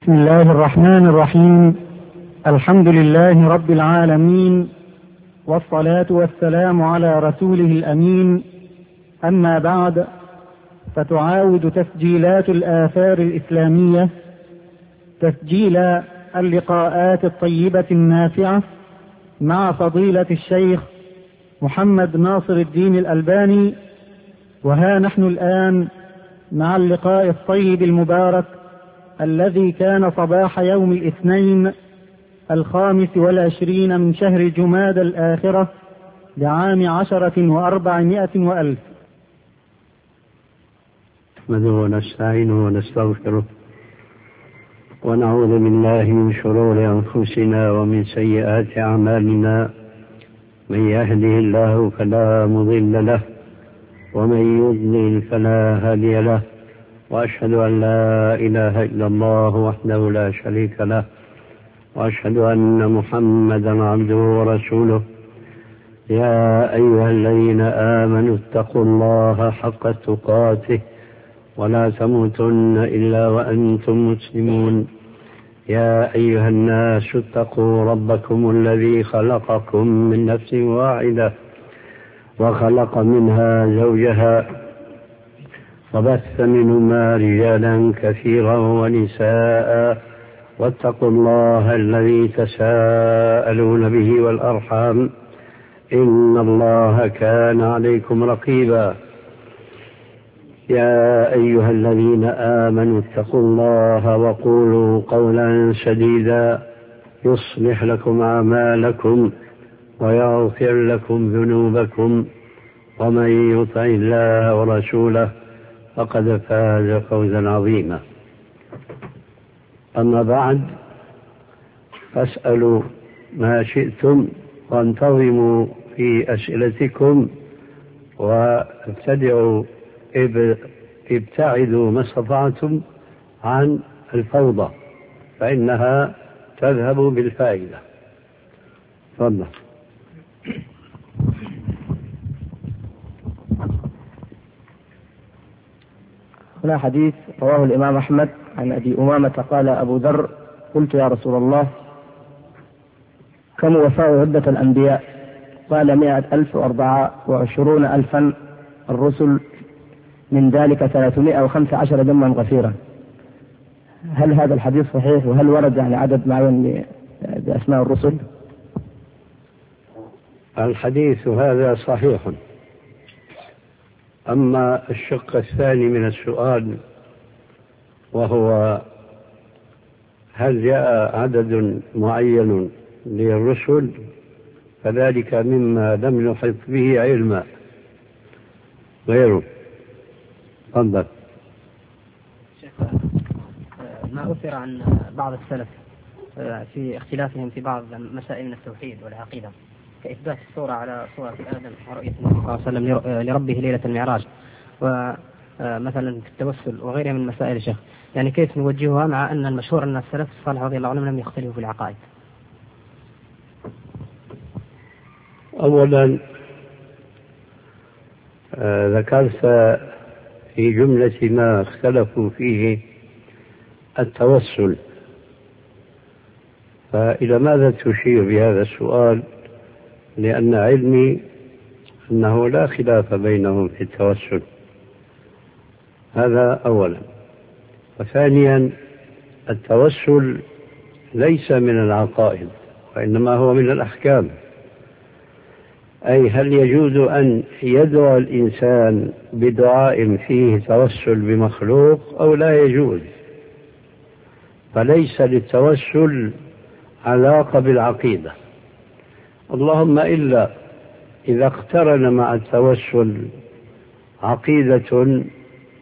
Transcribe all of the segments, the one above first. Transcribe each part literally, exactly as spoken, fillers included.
بسم الله الرحمن الرحيم. الحمد لله رب العالمين، والصلاة والسلام على رسوله الأمين. أما بعد، فتعاود تسجيلات الآثار الإسلامية تسجيل اللقاءات الطيبة النافعة مع فضيلة الشيخ محمد ناصر الدين الألباني. وها نحن الآن مع اللقاء الطيب المبارك الذي كان صباح يوم الاثنين الخامس والعشرين من شهر جمادى الآخرة لعام عشرة وأربعمائة وألف. نحمده ونستعينه ونستغفره ونعوذ بالله من شرور أنفسنا ومن سيئات أعمالنا. من يهده الله فلا مضل له ومن يضلل فلا هادي له، وأشهد أن لا إله إلا الله وحده لا شريك له، وأشهد أن محمدا عبده ورسوله. يا أيها الذين آمنوا اتقوا الله حق تقاته ولا تموتن إلا وأنتم مسلمون. يا أيها الناس اتقوا ربكم الذي خلقكم من نفس واحدة وخلق منها زوجها وبث منهما رجالا كثيرا ونساء، واتقوا الله الذي تساءلون به والأرحام إن الله كان عليكم رقيبا. يا أيها الذين آمنوا اتقوا الله وقولوا قولا سديدا يصلح لكم أعمالكم ويغفر لكم ذنوبكم، ومن يطع الله ورسوله فقد فاز فوزا عظيما. أما بعد، فاسألوا ما شئتم وانتظموا في أسئلتكم، وابتدعوا ابتعدوا ما استطعتم عن الفوضى فإنها تذهب بالفائدة. تفضل. هنا حديث رواه الإمام أحمد عن أبي أمامة قال أبو ذر: قلت يا رسول الله كم وفاء عدة الأنبياء؟ قال مائة ألف وأربعة وعشرون ألفا، الرسل من ذلك ثلاثمائة وخمسة عشر دما غفيرا. هل هذا الحديث صحيح؟ وهل ورد يعني عدد معين بأسماء الرسل؟ الحديث هذا صحيح. أما الشق الثاني من السؤال، وهو هل جاء عدد معين للرسل، فذلك مما لم نحط به علما غيره. تفضل. ما أثر عن بعض السلف في اختلافهم في بعض مسائل من التوحيد والعقيدة، كإثبات الصورة على صورة آدم ورؤية النبي صلى الله عليه وسلم لربه ليلة المعراج، ومثلا في التوسل وغيرها من مسائل الشيخ، يعني كيف نوجهها مع أن المشهور أن السلف الصالح رضي الله عنهم لم يختلفوا في العقائد؟ أولا آه ذكرت في جملة ما اختلفوا فيه التوسل، فإلى ماذا تشير بهذا السؤال؟ لأن علمي أنه لا خلاف بينهم في التوسل، هذا أولا. وثانيا، التوسل ليس من العقائد وإنما هو من الأحكام، أي هل يجوز أن يدعو الإنسان بدعاء فيه توسل بمخلوق أو لا يجوز؟ فليس للتوسل علاقة بالعقيدة، اللهم إلا إذا اقترن مع التوسل عقيدة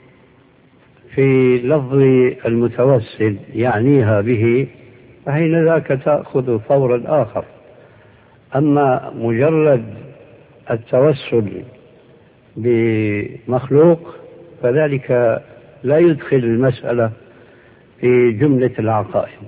في لفظ المتوسل يعنيها به، فحين ذاك تأخذ فورا آخر. أما مجرد التوسل بمخلوق فذلك لا يدخل المسألة في جملة العقائد.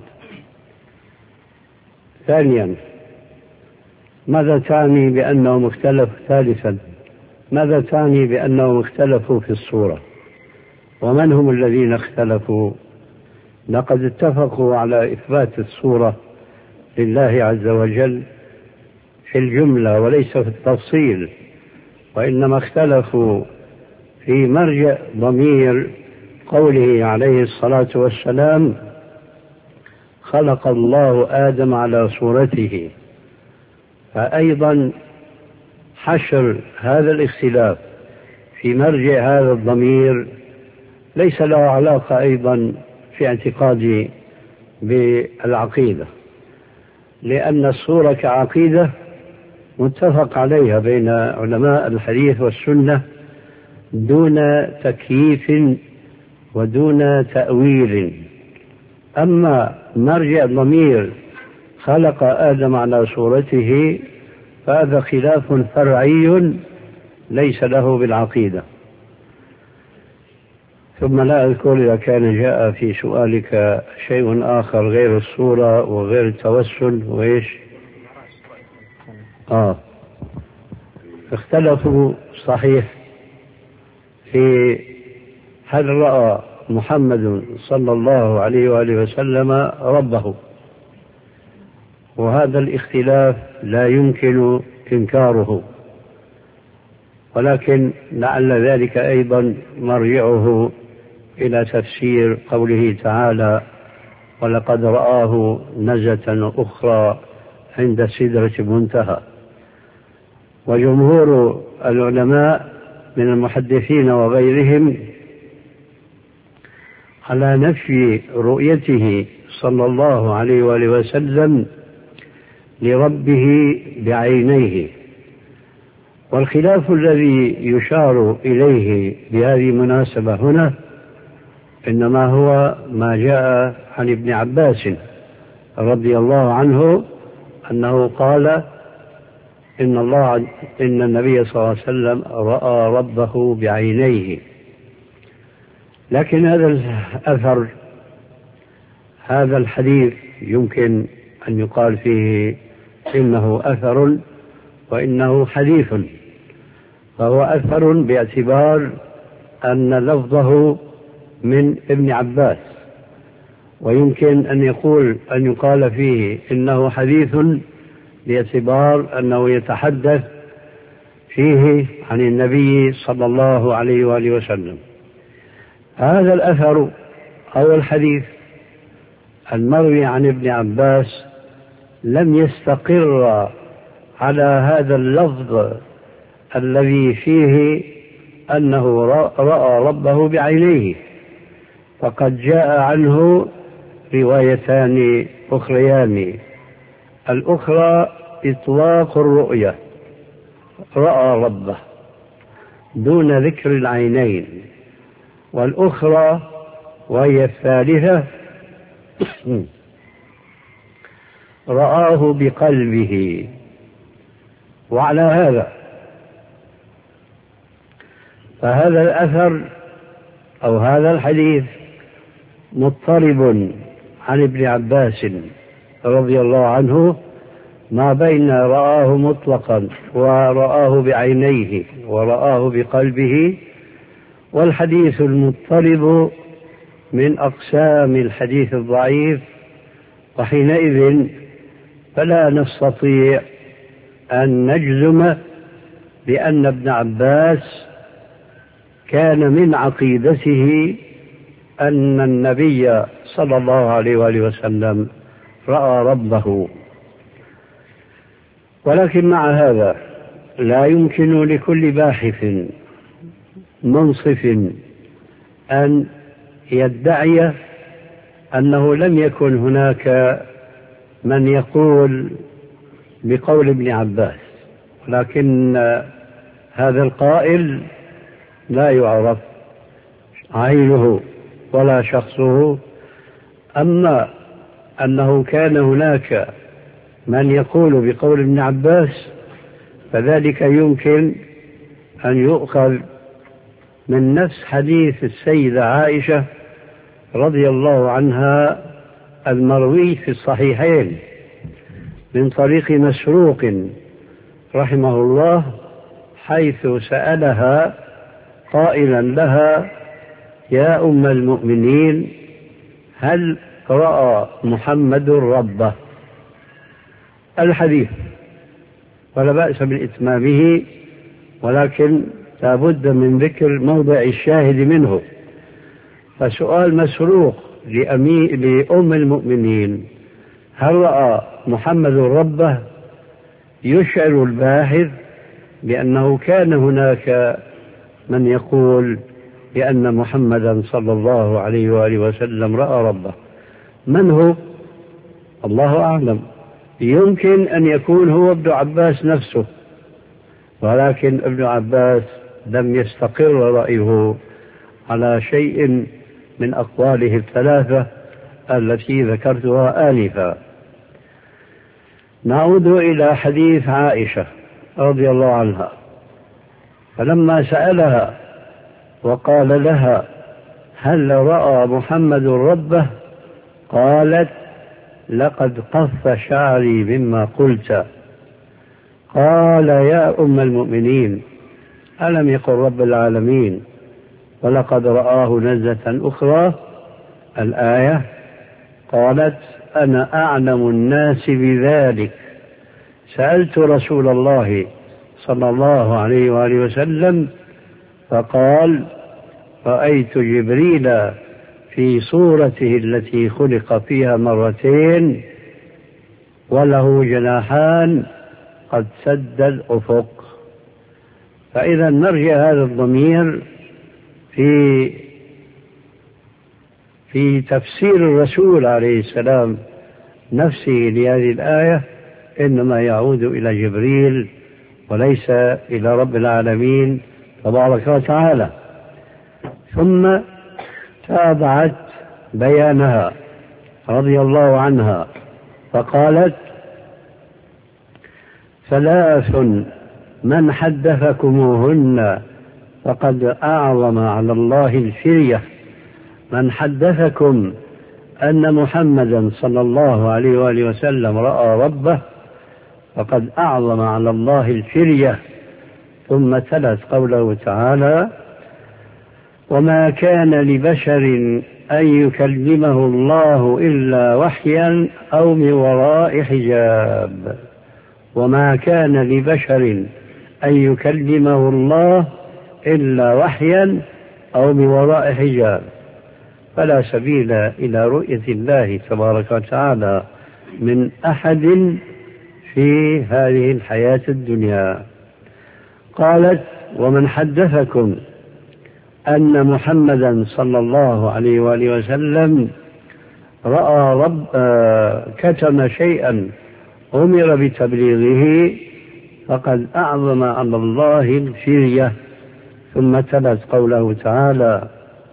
ثانيا، ماذا تعني بأنهم اختلفوا؟ ثالثا، ماذا تعني بأنهم اختلفوا في الصورة؟ ومن هم الذين اختلفوا لقد اتفقوا على إثبات الصورة لله عز وجل في الجملة وليس في التفصيل، وإنما اختلفوا في مرجع ضمير قوله عليه الصلاة والسلام: خلق الله آدم على صورته. فأيضا حشر هذا الاختلاف في مرجع هذا الضمير ليس له علاقة أيضا في اعتقادي بالعقيدة، لأن الصورة كعقيدة متفق عليها بين علماء الحديث والسنة دون تكييف ودون تأويل. أما مرجع الضمير خلق آدم على صورته فهذا خلاف فرعي ليس له بالعقيدة. ثم لا أذكر إذا كان جاء في سؤالك شيء آخر غير الصورة وغير التوسل وإيش. آه اختلفوا صحيح في هل رأى محمد صلى الله عليه وآله وسلم ربه، وهذا الاختلاف لا يمكن إنكاره، ولكن لعل ذلك أيضا مرجعه إلى تفسير قوله تعالى: ولقد رآه نزلة أخرى عند سدرة المنتهى. وجمهور العلماء من المحدثين وغيرهم على نفي رؤيته صلى الله عليه وآله وسلم لربه بعينيه. والخلاف الذي يشار إليه بهذه المناسبة هنا إنما هو ما جاء عن ابن عباس رضي الله عنه أنه قال إن الله إن النبي صلى الله عليه وسلم رأى ربه بعينيه. لكن هذا الأثر هذا الحديث يمكن أن يقال فيه إنه أثر وإنه حديث، فهو أثر باعتبار أن لفظه من ابن عباس، ويمكن أن يقول أن يقال فيه إنه حديث باعتبار أنه يتحدث فيه عن النبي صلى الله عليه وآله وسلم. هذا الأثر أو الحديث المروي عن ابن عباس لم يستقر على هذا اللفظ الذي فيه أنه رأى ربه بعينيه، فقد جاء عنه روايتان أخريان. الأخرى إطلاق الرؤية، رأى ربه دون ذكر العينين، والأخرى وهي الثالثة رآه بقلبه. وعلى هذا فهذا الأثر أو هذا الحديث مضطرب عن ابن عباس رضي الله عنه ما بين رآه مطلقا ورآه بعينيه ورآه بقلبه، والحديث المضطرب من أقسام الحديث الضعيف، وحينئذ فلا نستطيع أن نجزم بأن ابن عباس كان من عقيدته أن النبي صلى الله عليه وآله وسلم رأى ربه. ولكن مع هذا لا يمكن لكل باحث منصف أن يدعي أنه لم يكن هناك من يقول بقول ابن عباس، ولكن هذا القائل لا يعرف عينه ولا شخصه. أما أنه كان هناك من يقول بقول ابن عباس فذلك يمكن أن يؤخذ من نفس حديث السيدة عائشة رضي الله عنها المروي في الصحيحين من طريق مسروق رحمه الله، حيث سألها قائلا لها: يا أم المؤمنين، هل رأى محمد ربه؟ الحديث، ولا بأس بالإتمام، ولكن لا بد من ذكر موضع الشاهد منه. فسؤال مسروق لأم المؤمنين هل رأى محمد ربه يشعر الباحث بأنه كان هناك من يقول بأن محمدا صلى الله عليه وآله وسلم رأى ربه. من هو؟ الله أعلم. يمكن أن يكون هو ابن عباس نفسه، ولكن ابن عباس لم يستقر رأيه على شيء من أقواله الثلاثة التي ذكرتها آنفا. نعود إلى حديث عائشة رضي الله عنها، فلما سألها وقال لها هل رأى محمد ربه؟ قالت لقد قف شعري مما قلت. قال يا أم المؤمنين ألم يقل رب العالمين ولقد رآه نزلة أخرى الآية؟ قالت أنا أعلم الناس بذلك، سألت رسول الله صلى الله عليه وآله وسلم فقال رأيت جبريل في صورته التي خلق فيها مرتين وله جناحان قد سد الأفق. فإذا نرجع هذا الضمير في في تفسير الرسول عليه السلام نفسه لهذه الآية إنما يعود إلى جبريل وليس إلى رب العالمين تبارك وتعالى. ثم تابعت بيانها رضي الله عنها فقالت ثلاث من حدثكموهن فقد أعظم على الله الفرية. من حدثكم أن محمدا صلى الله عليه وآله وسلم رأى ربه فقد أعظم على الله الفرية. ثم تلت قوله تعالى وما كان لبشر أن يكلمه الله إلا وحيا أو من وراء حجاب. وما كان لبشر أن يكلمه الله إلا وحيا أو من وراء حجاب، فلا سبيل إلى رؤية الله تبارك وتعالى من أحد في هذه الحياة الدنيا. قالت ومن حدثكم أن محمدا صلى الله عليه وآله وسلم رأى رب آه كتم شيئا أمر بتبليغه فقد أعظم على الله الفرية. ثم تلت قوله تعالى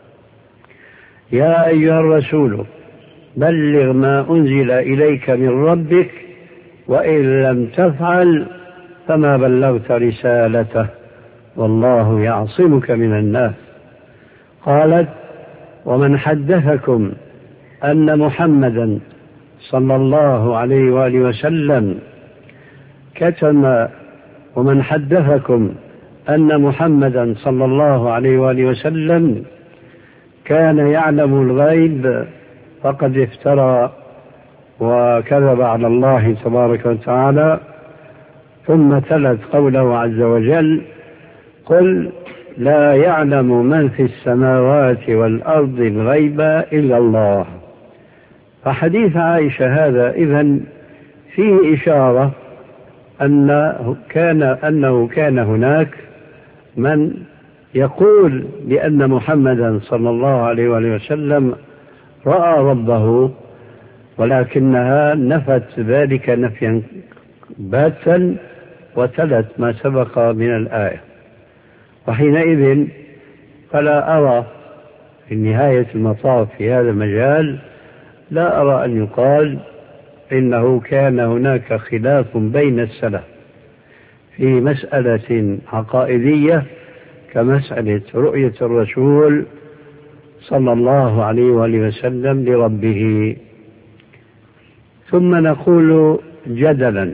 يا أيها الرسول بلغ ما أنزل إليك من ربك وإن لم تفعل فما بلغت رسالته والله يعصمك من الناس. قالت ومن حدثكم أن محمدا صلى الله عليه وآله وسلم كتم ومن حدثكم أن محمدا صلى الله عليه وآله وسلم كان يعلم الغيب فقد افترى وكذب على الله تبارك وتعالى. ثم تلت قوله عز وجل قل لا يعلم من في السماوات والأرض الغيب إلا الله. فحديث عائشة هذا إذن فيه إشارة أنه كان, أنه كان هناك من يقول بأن محمدا صلى الله عليه وآله وسلم رأى ربه، ولكنها نفت ذلك نفيا باتا وتلت ما سبق من الآية. وحينئذ فلا أرى في نهاية المطاف في هذا المجال لا أرى أن يقال إنه كان هناك خلاف بين السلف في مسألة عقائدية كمسألة رؤية الرسول صلى الله عليه وآله وسلم لربه. ثم نقول جدلا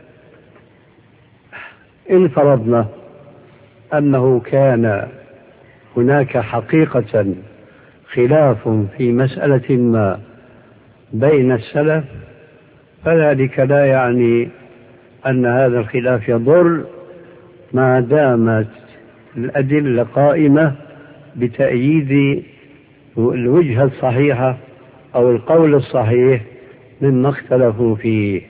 إن فرضنا أنه كان هناك حقيقة خلاف في مسألة ما بين السلف فذلك لا يعني أن هذا الخلاف يضر ما دامت الأدلة قائمة بتأييد الوجهة الصحيحة أو القول الصحيح مما اختلفوا فيه.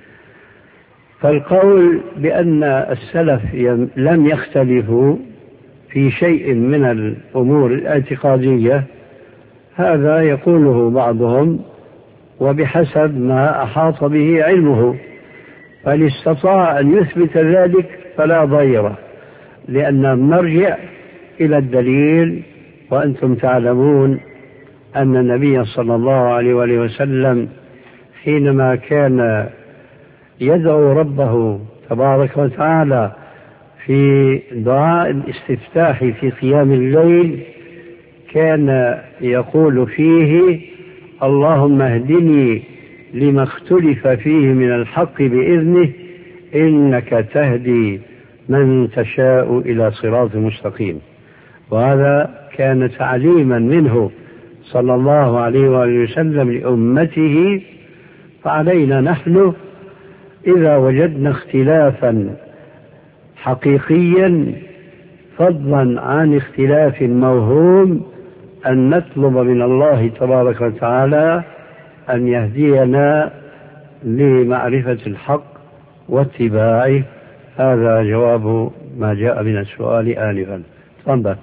فالقول بأن السلف لم يختلفوا في شيء من الأمور الاعتقادية هذا يقوله بعضهم وبحسب ما أحاط به علمه، فإن استطاع أن يثبت ذلك فلا ضير، لأن نرجع إلى الدليل. وأنتم تعلمون أن النبي صلى الله عليه وآله وسلم حينما كان يدعو ربه تبارك وتعالى في دعاء الاستفتاح في قيام الليل كان يقول فيه: اللهم اهدني لما اختلف فيه من الحق بإذنه إنك تهدي من تشاء إلى صراط مستقيم. وهذا كان تعليما منه صلى الله عليه وآله وسلم لأمته. فعلينا نحن إذا وجدنا اختلافا حقيقيا فضلا عن اختلاف موهوم أن نطلب من الله تبارك وتعالى أن يهدينا لمعرفة الحق واتباعه. هذا جواب ما جاء من السؤال آنفا. تفضل.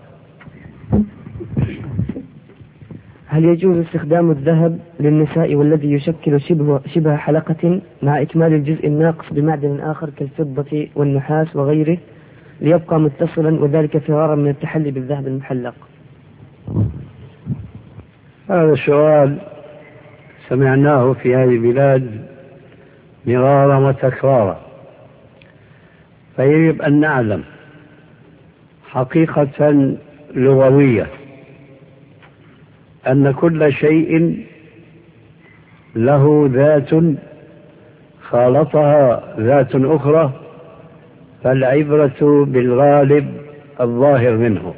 هل يجوز استخدام الذهب للنساء والذي يشكل شبه, شبه حلقة مع إكمال الجزء الناقص بمعدن آخر كالفضة والنحاس وغيره ليبقى متصلا وذلك فرارا من التحلي بالذهب المحلق؟ هذا السؤال سمعناه في هذه البلاد مرارا وتكرارا، فيجب أن نعلم حقيقة لغوية أن كل شيء له ذات خالطها ذات أخرى، فالعبرة بالغالب الظاهر منه.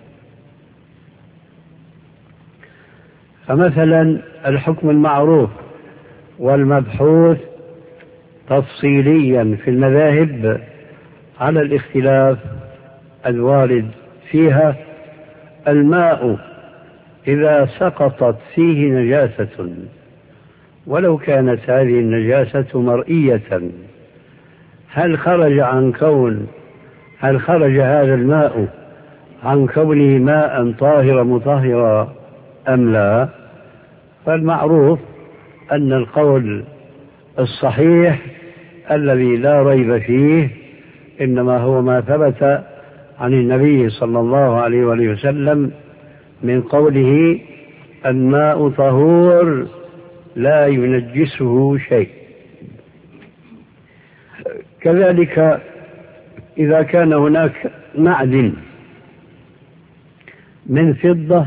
فمثلا الحكم المعروف والمبحوث تفصيليا في المذاهب على الاختلاف الوارد فيها: الماء إذا سقطت فيه نجاسة ولو كانت هذه النجاسة مرئية هل خرج عن كون هل خرج هذا الماء عن كونه ماء طاهرا مطهرا أم لا؟ فالمعروف أن القول الصحيح الذي لا ريب فيه إنما هو ما ثبت عن النبي صلى الله عليه وآله وسلم من قوله: الماء طهور لا ينجسه شيء. كذلك إذا كان هناك معدن من فضة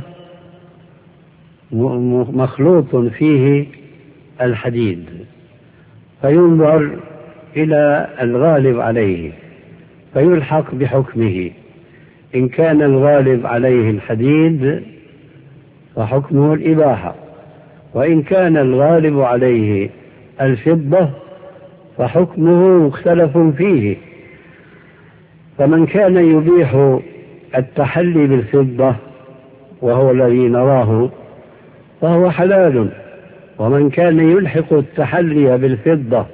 مخلوط فيه الحديد فينظر إلى الغالب عليه فيلحق بحكمه. إن كان الغالب عليه الحديد فحكمه الإباحة، وإن كان الغالب عليه الفضة فحكمه مختلف فيه. فمن كان يبيح التحلي بالفضة وهو الذي نراه فهو حلال، ومن كان يلحق التحلي بالفضة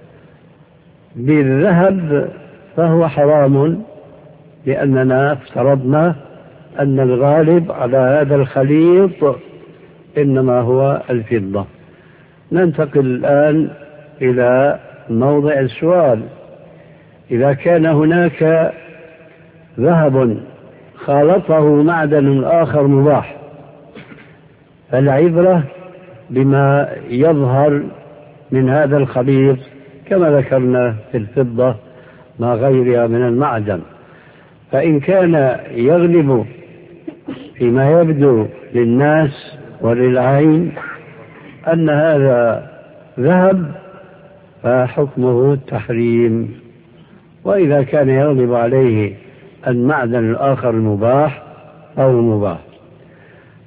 بالذهب فهو حرام، لأننا افترضنا أن الغالب على هذا الخليط إنما هو الفضة. ننتقل الآن إلى موضع السؤال: إذا كان هناك ذهب خالطه معدن آخر مباح فالعبرة بما يظهر من هذا الخليط كما ذكرنا في الفضة ما غيرها من المعدن. فإن كان يغلب فيما يبدو للناس وللعين أن هذا ذهب فحكمه التحريم، وإذا كان يغلب عليه المعدن الآخر المباح أو المباح.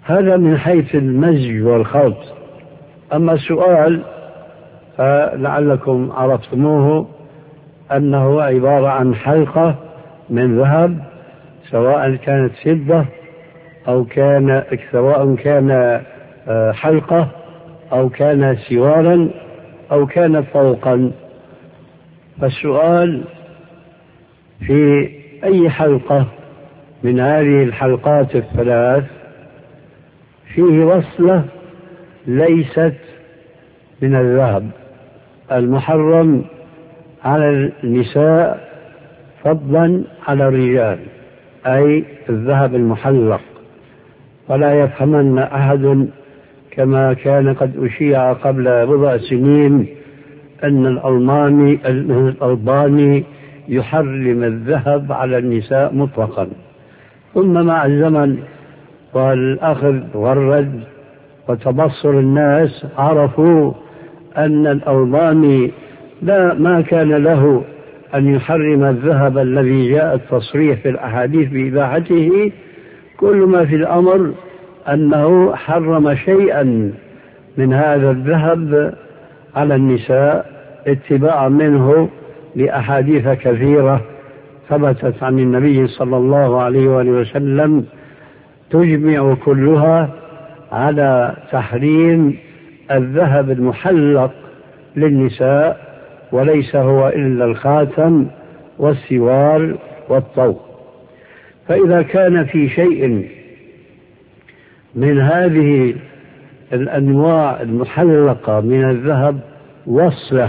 هذا من حيث المزج والخلط. أما السؤال فلعلكم عرفتموه أنه عبارة عن حلقة من ذهب، سواء كانت فضة أو كان سواء كان حلقة أو كان سوارا أو كان فوقا. فالسؤال في أي حلقة من هذه الحلقات الثلاث فيه وصلة ليست من الذهب المحرم على النساء فضلا على الرجال، أي الذهب المحلق. ولا يفهمن أحد كما كان قد أشيع قبل بضع سنين أن الألماني الألباني يحرم الذهب على النساء مطلقا، ثم مع الزمن والأخذ والرد وتبصر الناس عرفوا أن الألباني لا ما كان له أن يحرم الذهب الذي جاء التصريح في الأحاديث بإباحته، كل ما في الأمر أنه حرم شيئا من هذا الذهب على النساء اتباعا منه لأحاديث كثيرة ثبتت عن النبي صلى الله عليه وآله وسلم تجمع كلها على تحريم الذهب المحلق للنساء، وليس هو إلا الخاتم والسوار والطوق. فإذا كان في شيء من هذه الأنواع المحلقة من الذهب وصلة،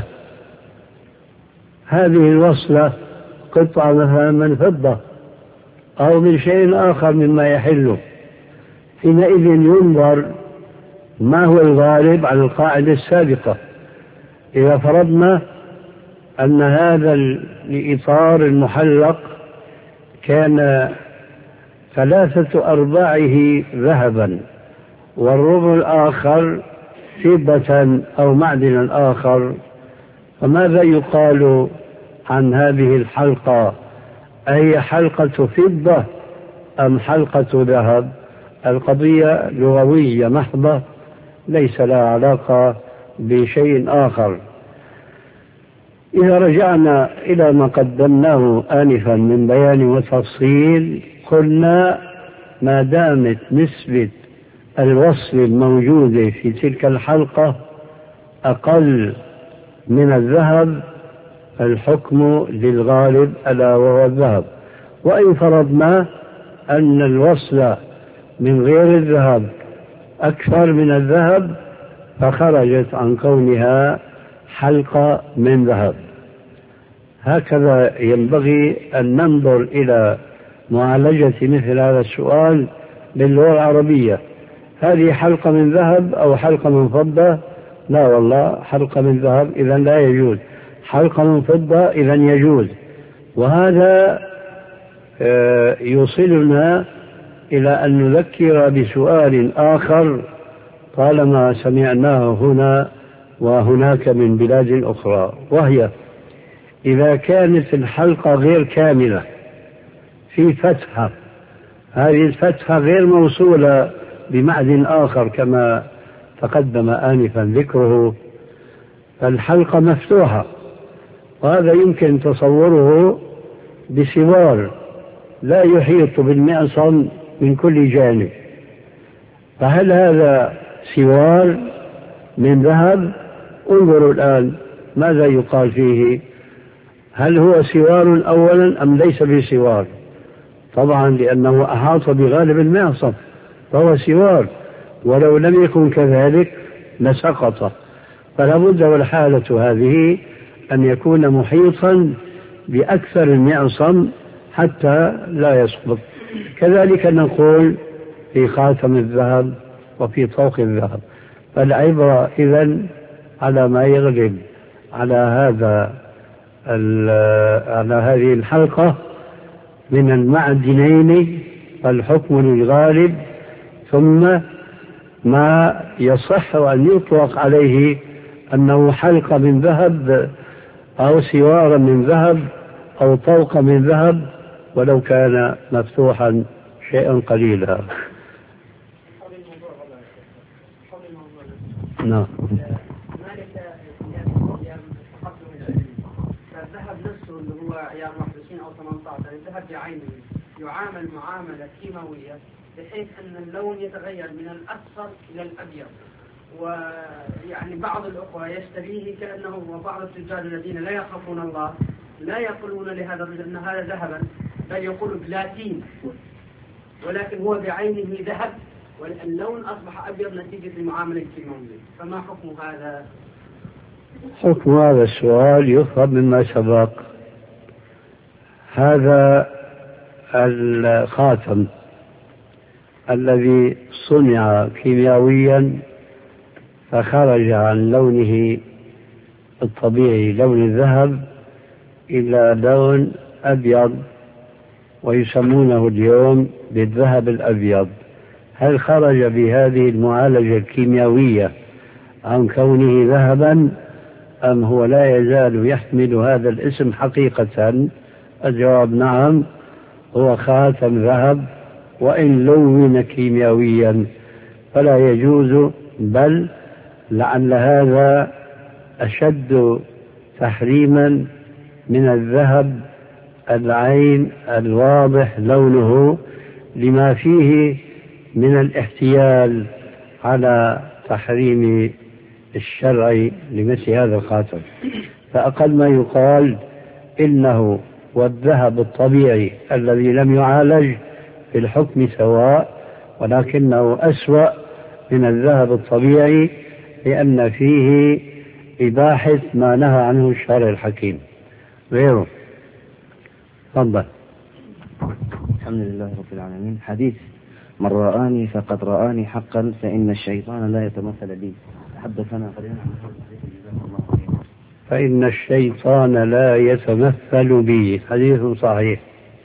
هذه الوصلة قطعة مثلا من فضة أو من شيء آخر مما يحله، حينئذ ينظر ما هو الغالب على القاعدة السابقة. إذا فرضنا أن هذا الإطار المحلق كان ثلاثة أرباعه ذهبا والربع الآخر فضة أو معدن آخر، فماذا يقال عن هذه الحلقة؟ أي حلقة فضة أم حلقة ذهب؟ القضية لغوية محضة ليس لها علاقة بشيء آخر. إذا رجعنا إلى ما قدمناه آنفا من بيان وتفصيل، قلنا ما دامت نسبة الوصل الموجودة في تلك الحلقة أقل من الذهب الحكم للغالب ألا وهو الذهب. وإن فرضنا أن الوصل من غير الذهب أكثر من الذهب فخرجت عن كونها حلقة من ذهب. هكذا ينبغي أن ننظر إلى معالجة مثل هذا السؤال باللغة العربية. هذه حلقة من ذهب أو حلقة من فضة؟ لا والله حلقة من ذهب إذن لا يجوز، حلقة من فضة إذن يجوز. وهذا يوصلنا إلى أن نذكر بسؤال آخر طالما سمعناه هنا وهناك من بلاد أخرى، وهي إذا كانت الحلقة غير كاملة في فتحة، هذه الفتحة غير موصولة بمعدن آخر كما تقدم آنفا ذكره، فالحلقة مفتوحة، وهذا يمكن تصوره بسوار لا يحيط بالمعصم من كل جانب. فهل هذا سوار من ذهب؟ انظروا الآن ماذا يقال فيه، هل هو سوار أولا أم ليس بسوار؟ طبعا لأنه أحاط بغالب المعصم فهو سوار، ولو لم يكن كذلك لسقط. فلا بد والحالة هذه أن يكون محيطا بأكثر المعصم حتى لا يسقط. كذلك نقول في خاتم الذهب وفي طوق الذهب. فالعبرة إذن على ما يغلب على هذا على هذه الحلقة من المعدنين فالحكم للغالب، ثم ما يصح أن يطلق عليه أنه حلقة من ذهب أو سوار من ذهب أو طوق من ذهب ولو كان مفتوحا شيئا قليلا. نعم. فالذهب نفسه اللي هو عيار واحد وعشرين أو ثمانية عشر الذهب بعينه يعامل معاملة كيماوية بحيث أن اللون يتغير من الأصفر إلى الأبيض، ويعني بعض الأخوة يشتريه كأنه، وبعض التجار الذين لا يخافون الله لا يقولون لهذا الرجل أن هذا ذهبا، بل يقول بلاتين، ولكن هو بعينه ذهب واللون أصبح أبيض نتيجة المعاملة الكيماوية. فما حكم هذا؟ حكم هذا السؤال يفهم مما سبق. هذا الخاتم الذي صنع كيميائيا فخرج عن لونه الطبيعي لون الذهب إلى لون أبيض ويسمونه اليوم بالذهب الأبيض، هل خرج بهذه المعالجة الكيميائية عن كونه ذهبا أم هو لا يزال يحمل هذا الاسم حقيقة؟ الجواب نعم، هو خاتم ذهب وإن لون كيميائيا فلا يجوز، بل لعل هذا أشد تحريما من الذهب العين الواضح لونه، لما فيه من الاحتيال على تحريم الشرع لمثل هذا الخاتم. فأقل ما يقال إنه والذهب الطبيعي الذي لم يعالج في الحكم سواء، ولكنه أسوأ من الذهب الطبيعي لأن فيه إباحة ما نهى عنه الشرع الحكيم غيره. تفضل. الحمد لله رب العالمين. حديث من رآني فقد رآني حقا فإن الشيطان لا يتمثل بي. حدثنا قليلا فإن الشيطان لا يتمثل بي، حديث صحيح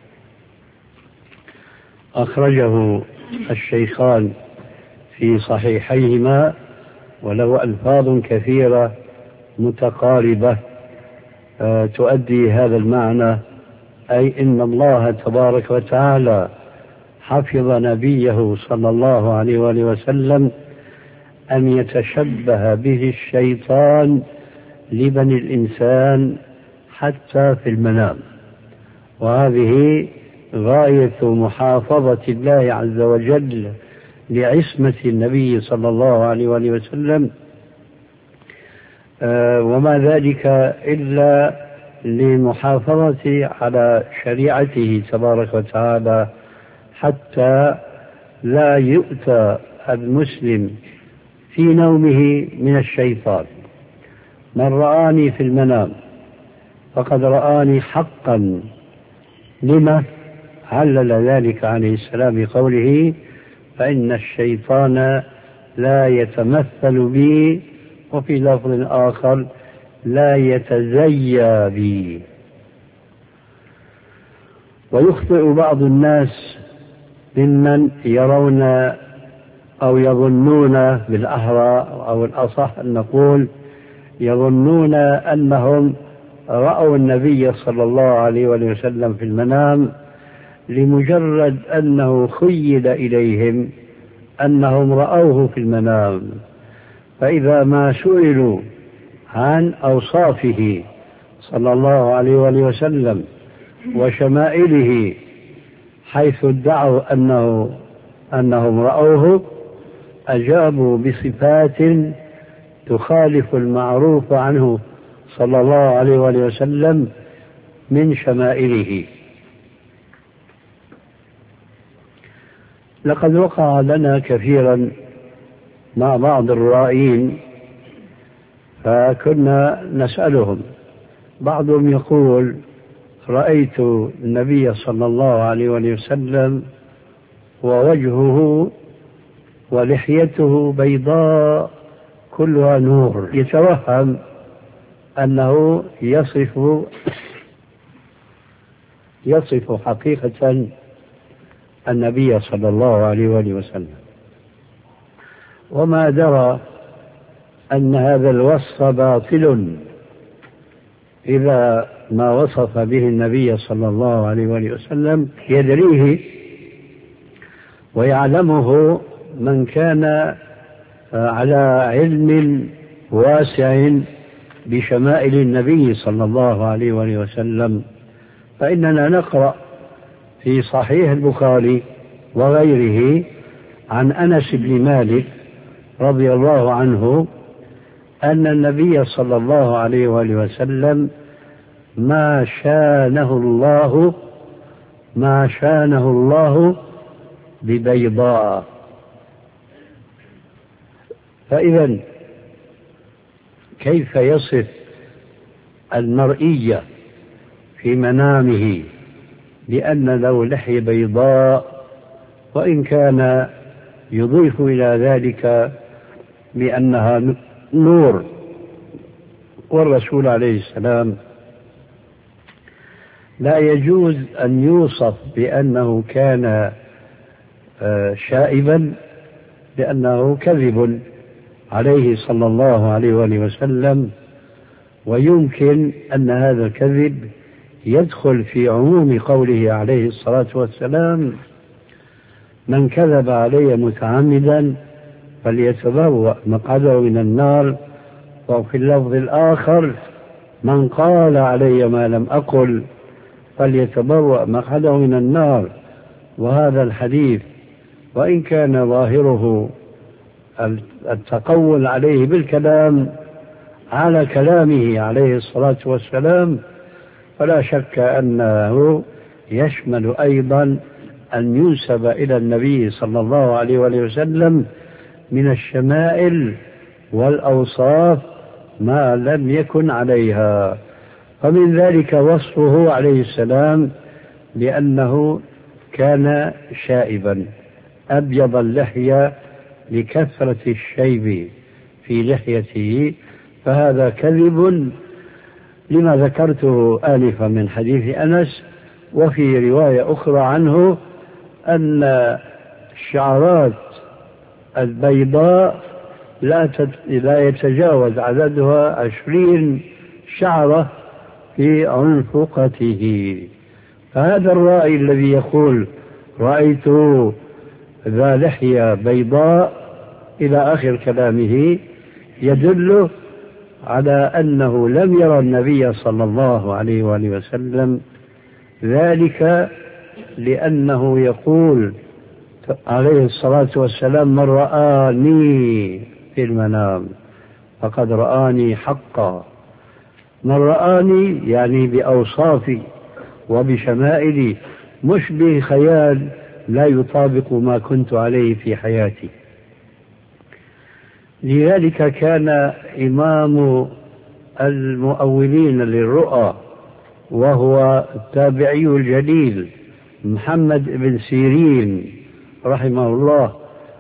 أخرجه الشيخان في صحيحيهما، وله ألفاظ كثيرة متقاربة تؤدي هذا المعنى، أي إن الله تبارك وتعالى حفظ نبيه صلى الله عليه وآله وسلم أن يتشبه به الشيطان لبني الإنسان حتى في المنام، وهذه غاية محافظة الله عز وجل لعصمة النبي صلى الله عليه وآله وسلم، آه وما ذلك إلا لمحافظة على شريعته تبارك وتعالى، حتى لا يؤتى المسلم في نومه من الشيطان. من رآني في المنام فقد رآني حقا، لما علل ذلك عليه السلام بقوله فإن الشيطان لا يتمثل بي، وفي لفظ آخر لا يتزيا بي. ويخطئ بعض الناس ممن يرون أو يظنون بالأحرى أو الأصح أن نقول يظنون أنهم رأوا النبي صلى الله عليه وسلم في المنام لمجرد أنه خيل إليهم أنهم رأوه في المنام، فإذا ما سئلوا عن أوصافه صلى الله عليه وسلم وشمائله حيث ادعوا أنه أنهم رأوه أجابوا بصفات تخالف المعروف عنه صلى الله عليه وسلم من شمائله. لقد وقع لنا كثيرا مع بعض الرائين، فكنا نسألهم، بعضهم يقول رأيت النبي صلى الله عليه وسلم ووجهه ولحيته بيضاء كلها نور، يتوهم أنه يصف يصف حقيقة النبي صلى الله عليه وسلم، وما درى أن هذا الوصف باطل إذا ما وصف به النبي صلى الله عليه وسلم يدريه ويعلمه من كان على علم واسع بشمائل النبي صلى الله عليه وآله وسلم، فإننا نقرأ في صحيح البخاري وغيره عن أنس بن مالك رضي الله عنه أن النبي صلى الله عليه وآله وسلم ما شانه الله ما شانه الله ببيضاء. فإذا كيف يصف المرئية في منامه بأن له لحية بيضاء، وإن كان يضيف إلى ذلك بأنها نور؟ والرسول عليه السلام لا يجوز أن يوصف بأنه كان شائبا، لأنه كذب عليه صلى الله عليه وآله وسلم، ويمكن أن هذا الكذب يدخل في عموم قوله عليه الصلاة والسلام: من كذب علي متعمدا فليتبوأ مقعده من النار. وفي اللفظ الآخر: من قال علي ما لم أقل فليتبوأ مقعده من النار. وهذا الحديث وإن كان ظاهره التقول عليه بالكلام على كلامه عليه الصلاة والسلام، فلا شك أنه يشمل أيضا أن ينسب إلى النبي صلى الله عليه وسلم من الشمائل والأوصاف ما لم يكن عليها. فمن ذلك وصفه عليه السلام بأنه كان شائبا أبيض اللحية لكثرة الشيب في لحيته، فهذا كذب لما ذكرته آنفا من حديث أنس. وفي رواية أخرى عنه أن الشعرات البيضاء لا يتجاوز عددها عشرين شعرة في عنفقته. فهذا الرائي الذي يقول رأيت ذا لحية بيضاء إلى آخر كلامه يدل على أنه لم يرى النبي صلى الله عليه وآله وسلم ذلك، لأنه يقول عليه الصلاة والسلام: من رآني في المنام فقد رآني حقا. من رآني يعني بأوصافي وبشمائلي، مش بخيال لا يطابق ما كنت عليه في حياتي. لذلك كان إمام المؤولين للرؤى وهو التابعي الجليل محمد بن سيرين رحمه الله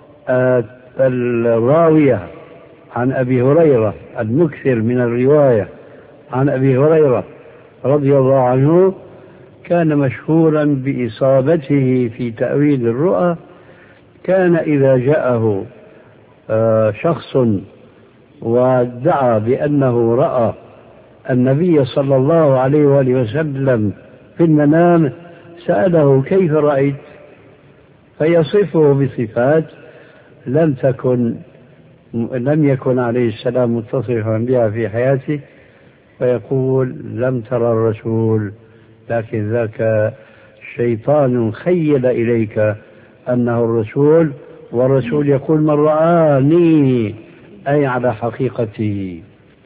الراوية عن أبي هريرة المكثر من الرواية عن أبي هريرة رضي الله عنه، كان مشهورا بإصابته في تأويل الرؤى. كان إذا جاءه شخص وادعى بأنه رأى النبي صلى الله عليه وآله وسلم في المنام سأله: كيف رأيت؟ فيصفه بصفات لم تكن لم يكن عليه السلام متصفا بها في حياته، فيقول: لم ترى الرسول، لكن ذاك شيطان خيل إليك أنه الرسول، والرسول يقول: من رآني، أي على حقيقته.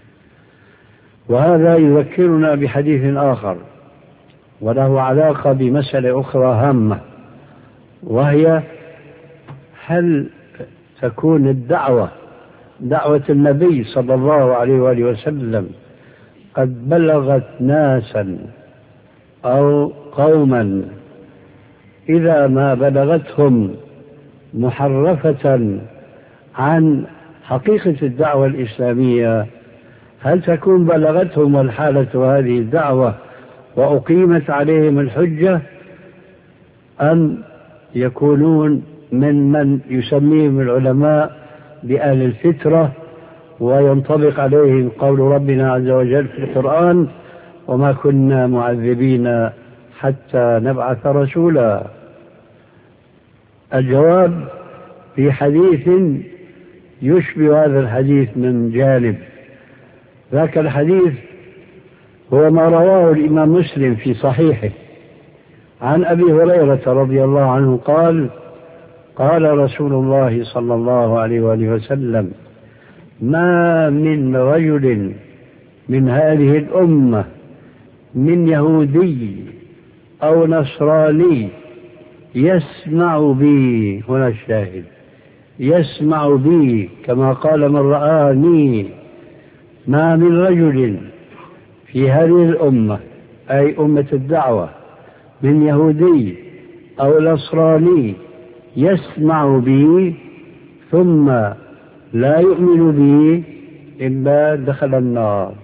وهذا يذكرنا بحديث آخر وله علاقة بمسألة أخرى هامة، وهي: هل تكون الدعوة دعوة النبي صلى الله عليه وآله وسلم قد بلغت ناسا أو قوما إذا ما بلغتهم محرفة عن حقيقة الدعوة الإسلامية، هل تكون بلغتهم الحالة هذه الدعوة وأقيمت عليهم الحجة، أم يكونون من من يسميهم العلماء بأهل الفترة وينطبق عليهم قول ربنا عز وجل في القرآن: وما كنا معذبين حتى نبعث رسولا؟ الجواب في حديث يشبه هذا الحديث من جانب. ذاك الحديث هو ما رواه الإمام مسلم في صحيحه عن أبي هريرة رضي الله عنه قال: قال رسول الله صلى الله عليه وآله وسلم: ما من رجل من هذه الأمة من يهودي أو نصراني يسمع بي، هنا الشاهد، يسمع بي كما قال من رآني، ما من رجل في هذه الأمة أي أمة الدعوة من يهودي أو نصراني يسمع بي ثم لا يؤمن بي إلا دخل النار.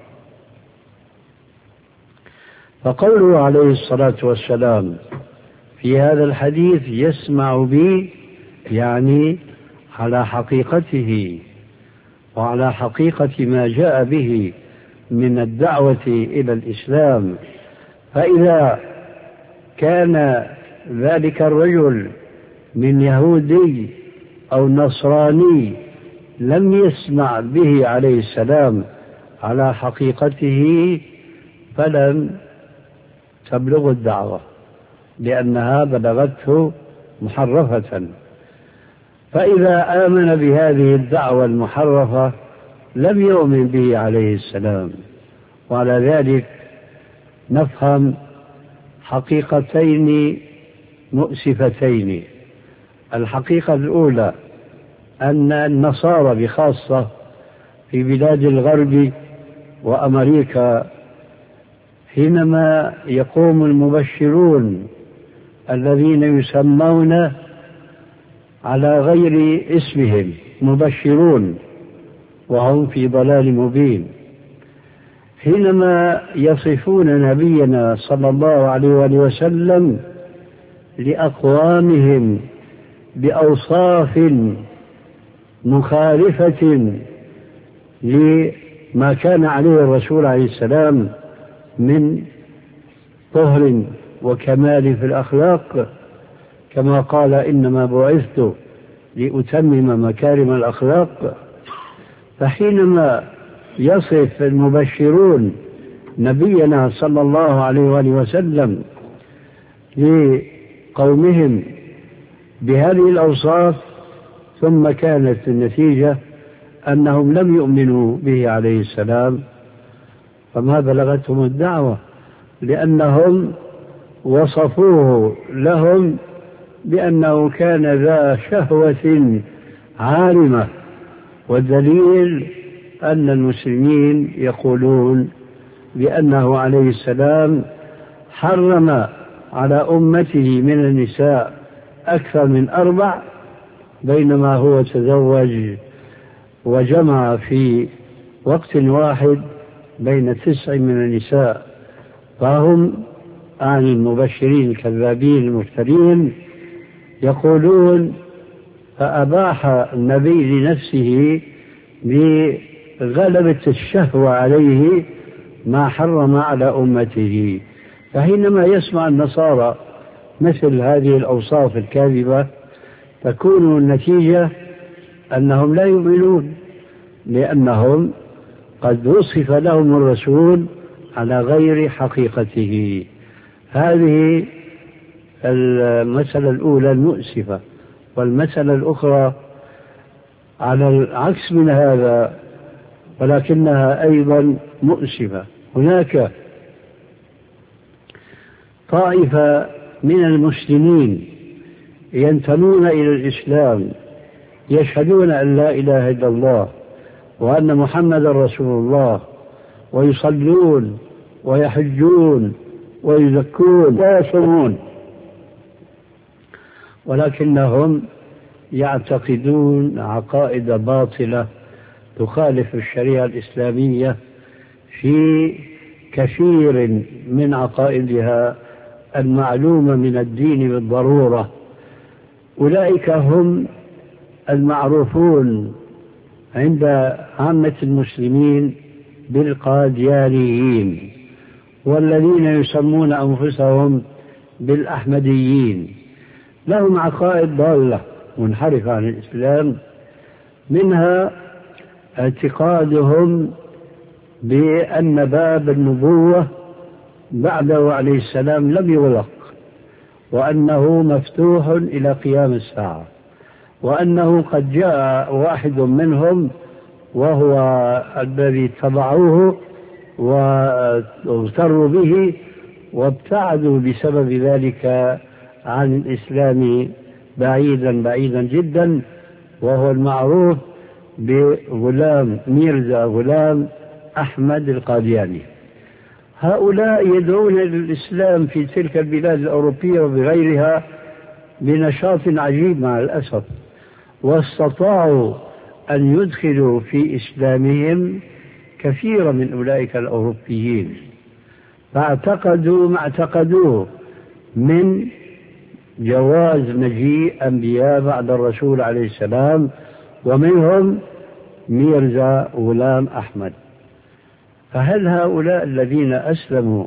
فقوله عليه الصلاة والسلام في هذا الحديث يسمع بي يعني على حقيقته وعلى حقيقة ما جاء به من الدعوة إلى الإسلام. فإذا كان ذلك الرجل من يهودي أو نصراني لم يسمع به عليه السلام على حقيقته فلم تبلغ الدعوة، لأنها بلغته محرفة. فإذا آمن بهذه الدعوة المحرفة لم يؤمن به عليه السلام. وعلى ذلك نفهم حقيقتين مؤسفتين. الحقيقة الأولى أن النصارى بخاصة في بلاد الغرب وأمريكا حينما يقوم المبشرون الذين يسمون على غير اسمهم مبشرون وهم في ضلال مبين، حينما يصفون نبينا صلى الله عليه وآله وسلم لأقوامهم بأوصاف مخالفة لما كان عليه الرسول عليه السلام من طهر وكمال في الأخلاق، كما قال: إنما بعثت لأتمم مكارم الأخلاق. فحينما يصف المبشرون نبينا صلى الله عليه وآله وسلم لقومهم بهذه الأوصاف ثم كانت النتيجة أنهم لم يؤمنوا به عليه السلام، فما بلغتهم الدعوة، لأنهم وصفوه لهم بأنه كان ذا شهوة عارمة. والدليل أن المسلمين يقولون بأنه عليه السلام حرم على أمته من النساء أكثر من أربع، بينما هو تزوج وجمع في وقت واحد بين تسع من النساء. فهم عن المبشرين الكذابين المفترين يقولون: فأباح النبي لنفسه بغلبة الشهوة عليه ما حرم على أمته. فحينما يسمع النصارى مثل هذه الأوصاف الكاذبة تكون النتيجة أنهم لا يؤمنون، لأنهم قد وصف لهم الرسول على غير حقيقته. هذه المسألة الأولى المؤسفة. والمسألة الأخرى على العكس من هذا ولكنها أيضا مؤسفة. هناك طائفة من المسلمين ينتمون إلى الإسلام يشهدون أن لا إله إلا الله وأن محمد رسول الله، ويصلون ويحجون ويزكون ويصومون، ولكنهم يعتقدون عقائد باطلة تخالف الشريعة الإسلامية في كثير من عقائدها المعلومة من الدين بالضرورة. أولئك هم المعروفون عند عامة المسلمين بالقاديانيين، والذين يسمون أنفسهم بالأحمديين. لهم عقائد ضالة منحرفة عن الإسلام، منها اعتقادهم بأن باب النبوة بعده عليه السلام لم يغلق، وأنه مفتوح إلى قيام الساعة، وأنه قد جاء واحد منهم وهو الذي اتبعوه واغتروا به وابتعدوا بسبب ذلك عن الإسلام بعيدا بعيدا جدا، وهو المعروف بغلام ميرزا غلام أحمد القادياني. هؤلاء يدعون للإسلام في تلك البلاد الأوروبية وبغيرها بنشاط عجيب مع الأسف، واستطاعوا أن يدخلوا في إسلامهم كثيرا من أولئك الأوروبيين، فاعتقدوا ما اعتقدوه من جواز مجيء أنبياء بعد الرسول عليه السلام، ومنهم ميرزا غلام أحمد. فهل هؤلاء الذين أسلموا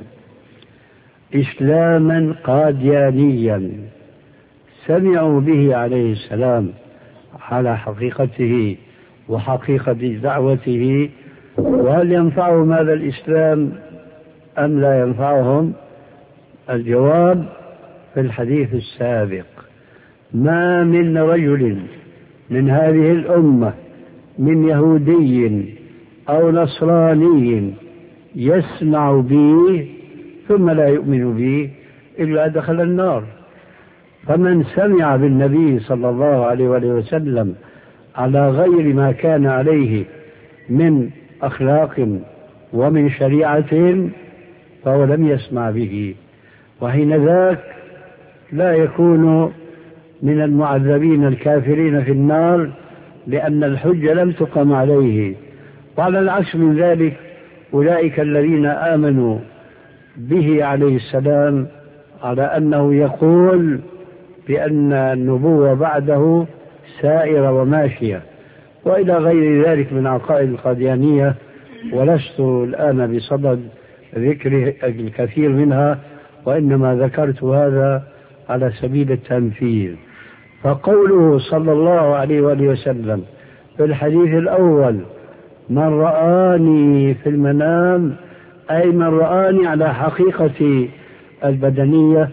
إسلاما قاديانيا سمعوا به عليه السلام على حقيقته وحقيقة دعوته، وهل ينفعهم هذا الإسلام أم لا ينفعهم؟ الجواب في الحديث السابق: ما من رجل من هذه الأمة من يهودي أو نصراني يسمع به ثم لا يؤمن به إلا دخل النار. فمن سمع بالنبي صلى الله عليه وسلم على غير ما كان عليه من أخلاق ومن شريعة فهو لم يسمع به، وحين ذاك لا يكون من المعذبين الكافرين في النار، لأن الحجة لم تقم عليه. وعلى العكس من ذلك أولئك الذين آمنوا به عليه السلام على أنه يقول بأن النبوة بعده سائرة وماشية وإلى غير ذلك من عقائد القاديانية، ولست الآن بصدد ذكر الكثير منها، وإنما ذكرت هذا على سبيل التمثيل. فقوله صلى الله عليه وآله وسلم في الحديث الأول: من رآني في المنام، أي من رآني على حقيقة البدنية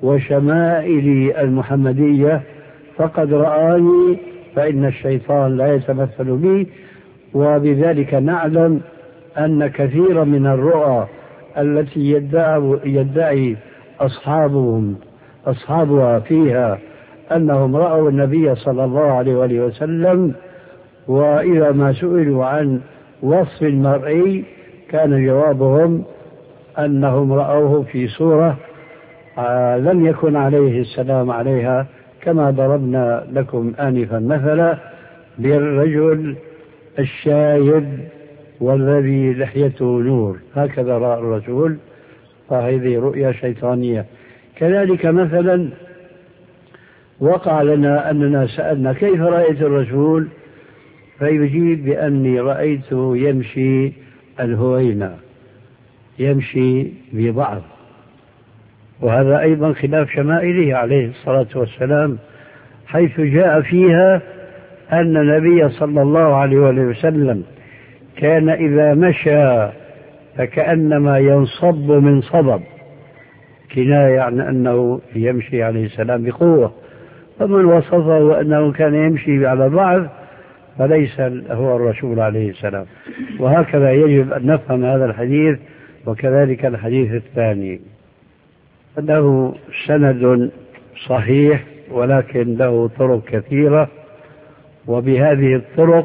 وشمائل المحمدية فقد رآني، فإن الشيطان لا يتمثل بي. وبذلك نعلم أن كثيرا من الرؤى التي يدعي, يدعي أصحابهم أصحابها فيها أنهم رأوا النبي صلى الله عليه وآله وسلم، وإذا ما سئلوا عن وصف المرئي كان جوابهم أنهم رأوه في صورة آه لم يكن عليه السلام عليها، كما ضربنا لكم آنفا مثلا بالرجل الشايب والذي لحيته نور، هكذا رأى الرسول، فهذه رؤيا شيطانية. كذلك مثلا وقع لنا أننا سألنا: كيف رأيت الرسول؟ فيجيب بأني رأيته يمشي الهوينة، يمشي بضعف، وهذا أيضا خلاف شمائله عليه الصلاة والسلام، حيث جاء فيها أن النبي صلى الله عليه وسلم كان إذا مشى فكأنما ينصب من صبب، كناية عن أنه يمشي عليه السلام بقوة. فمن وصفه أنه كان يمشي على ضعف فليس هو الرسول عليه السلام. وهكذا يجب أن نفهم هذا الحديث، وكذلك الحديث الثاني له سند صحيح ولكن له طرق كثيرة، وبهذه الطرق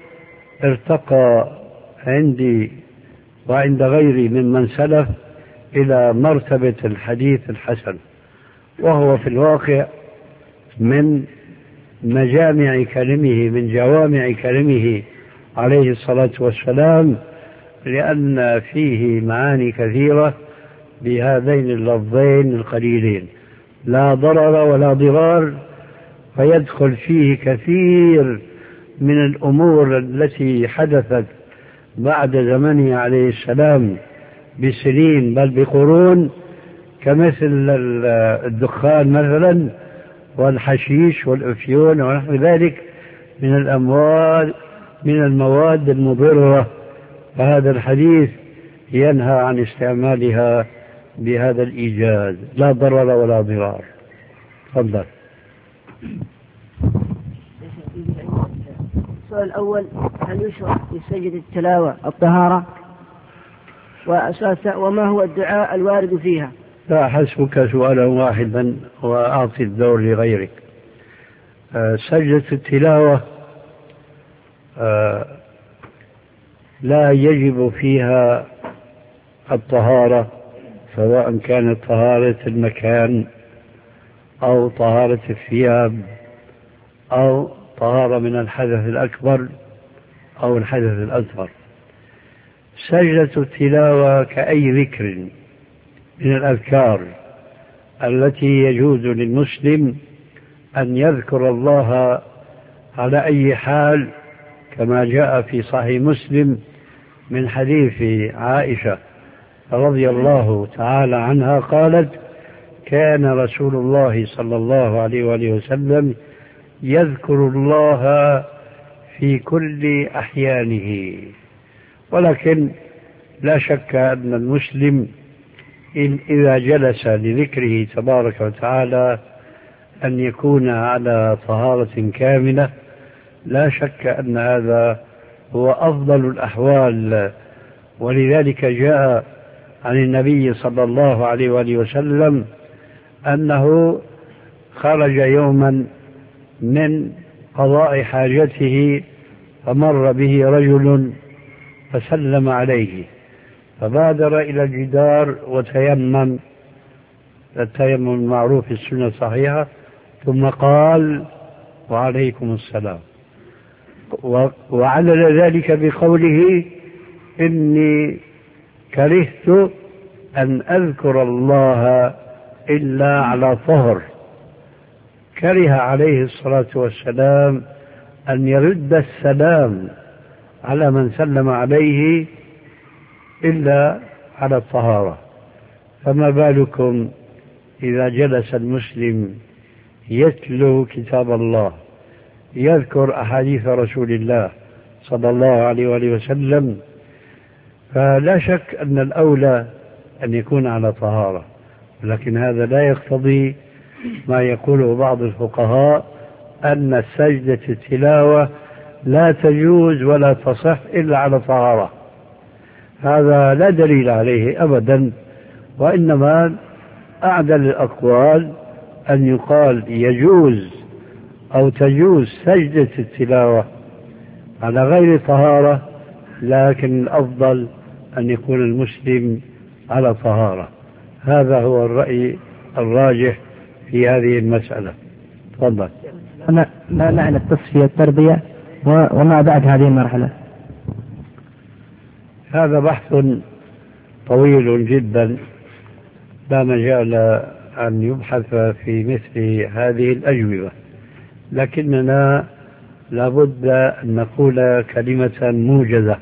ارتقى عندي وعند غيري ممن سلف إلى مرتبة الحديث الحسن، وهو في الواقع من مجامع كلمه، من جوامع كلمه عليه الصلاة والسلام، لأن فيه معاني كثيرة بهذين اللفظين القليلين: لا ضرر ولا ضرار، فيدخل فيه كثير من الأمور التي حدثت بعد زمنه عليه السلام بسنين بل بقرون، كمثل الدخان مثلا والحشيش والأفيون ونحو ذلك، من الأموال من المواد المضرة، فهذا الحديث ينهى عن استعمالها بهذا الإيجاز، لا ضرر ولا ضرار. تفضل. السؤال الأول: هل يشرع في سجدة التلاوة الطهارة؟ وأساسا وما هو الدعاء الوارد فيها؟ لا، حسبك سؤالا واحدا وأعطي الدور لغيرك. أه سجدة التلاوة أه لا يجب فيها الطهارة، سواء كانت طهارة المكان أو طهارة الثياب أو طهارة من الحدث الأكبر أو الحدث الأصغر. سجدة التلاوة كأي ذكر من الأذكار التي يجوز للمسلم أن يذكر الله على أي حال، كما جاء في صحيح مسلم من حديث عائشة رضي الله تعالى عنها قالت: كان رسول الله صلى الله عليه وآله وسلم يذكر الله في كل أحيانه. ولكن لا شك أن المسلم إن إذا جلس لذكره تبارك وتعالى أن يكون على طهارة كاملة، لا شك أن هذا هو أفضل الأحوال. ولذلك جاء عن النبي صلى الله عليه وآله وسلم أنه خرج يوما من قضاء حاجته فمر به رجل فسلم عليه، فبادر إلى الجدار وتيمم التيمم المعروف في السنة الصحيحة، ثم قال: وعليكم السلام، وعلل ذلك بقوله: إني كرهت أن أذكر الله إلا على طهر. كره عليه الصلاة والسلام أن يرد السلام على من سلم عليه إلا على الطهارة، فما بالكم إذا جلس المسلم يتلو كتاب الله، يذكر أحاديث رسول الله صلى الله عليه وآله وسلم، فلا شك أن الأولى أن يكون على طهارة. لكن هذا لا يقتضي ما يقوله بعض الفقهاء أن سجدة التلاوة لا تجوز ولا تصح إلا على طهارة. هذا لا دليل عليه أبدا، وإنما أعدل الأقوال أن يقال يجوز أو تجوز سجدة التلاوة على غير طهارة، لكن الأفضل أن يكون المسلم على طهارة. هذا هو الرأي الراجح في هذه المسألة. تفضل. ما معنى التصفية التربية وما بعد هذه المرحلة؟ هذا بحث طويل جدا، لا مجال أن يبحث في مثل هذه الأجوبة، لكننا لابد أن نقول كلمة موجزة.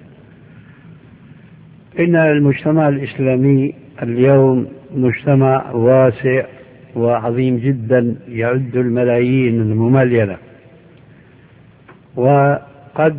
إن المجتمع الإسلامي اليوم مجتمع واسع وعظيم جدا، يعد الملايين المملينة، وقد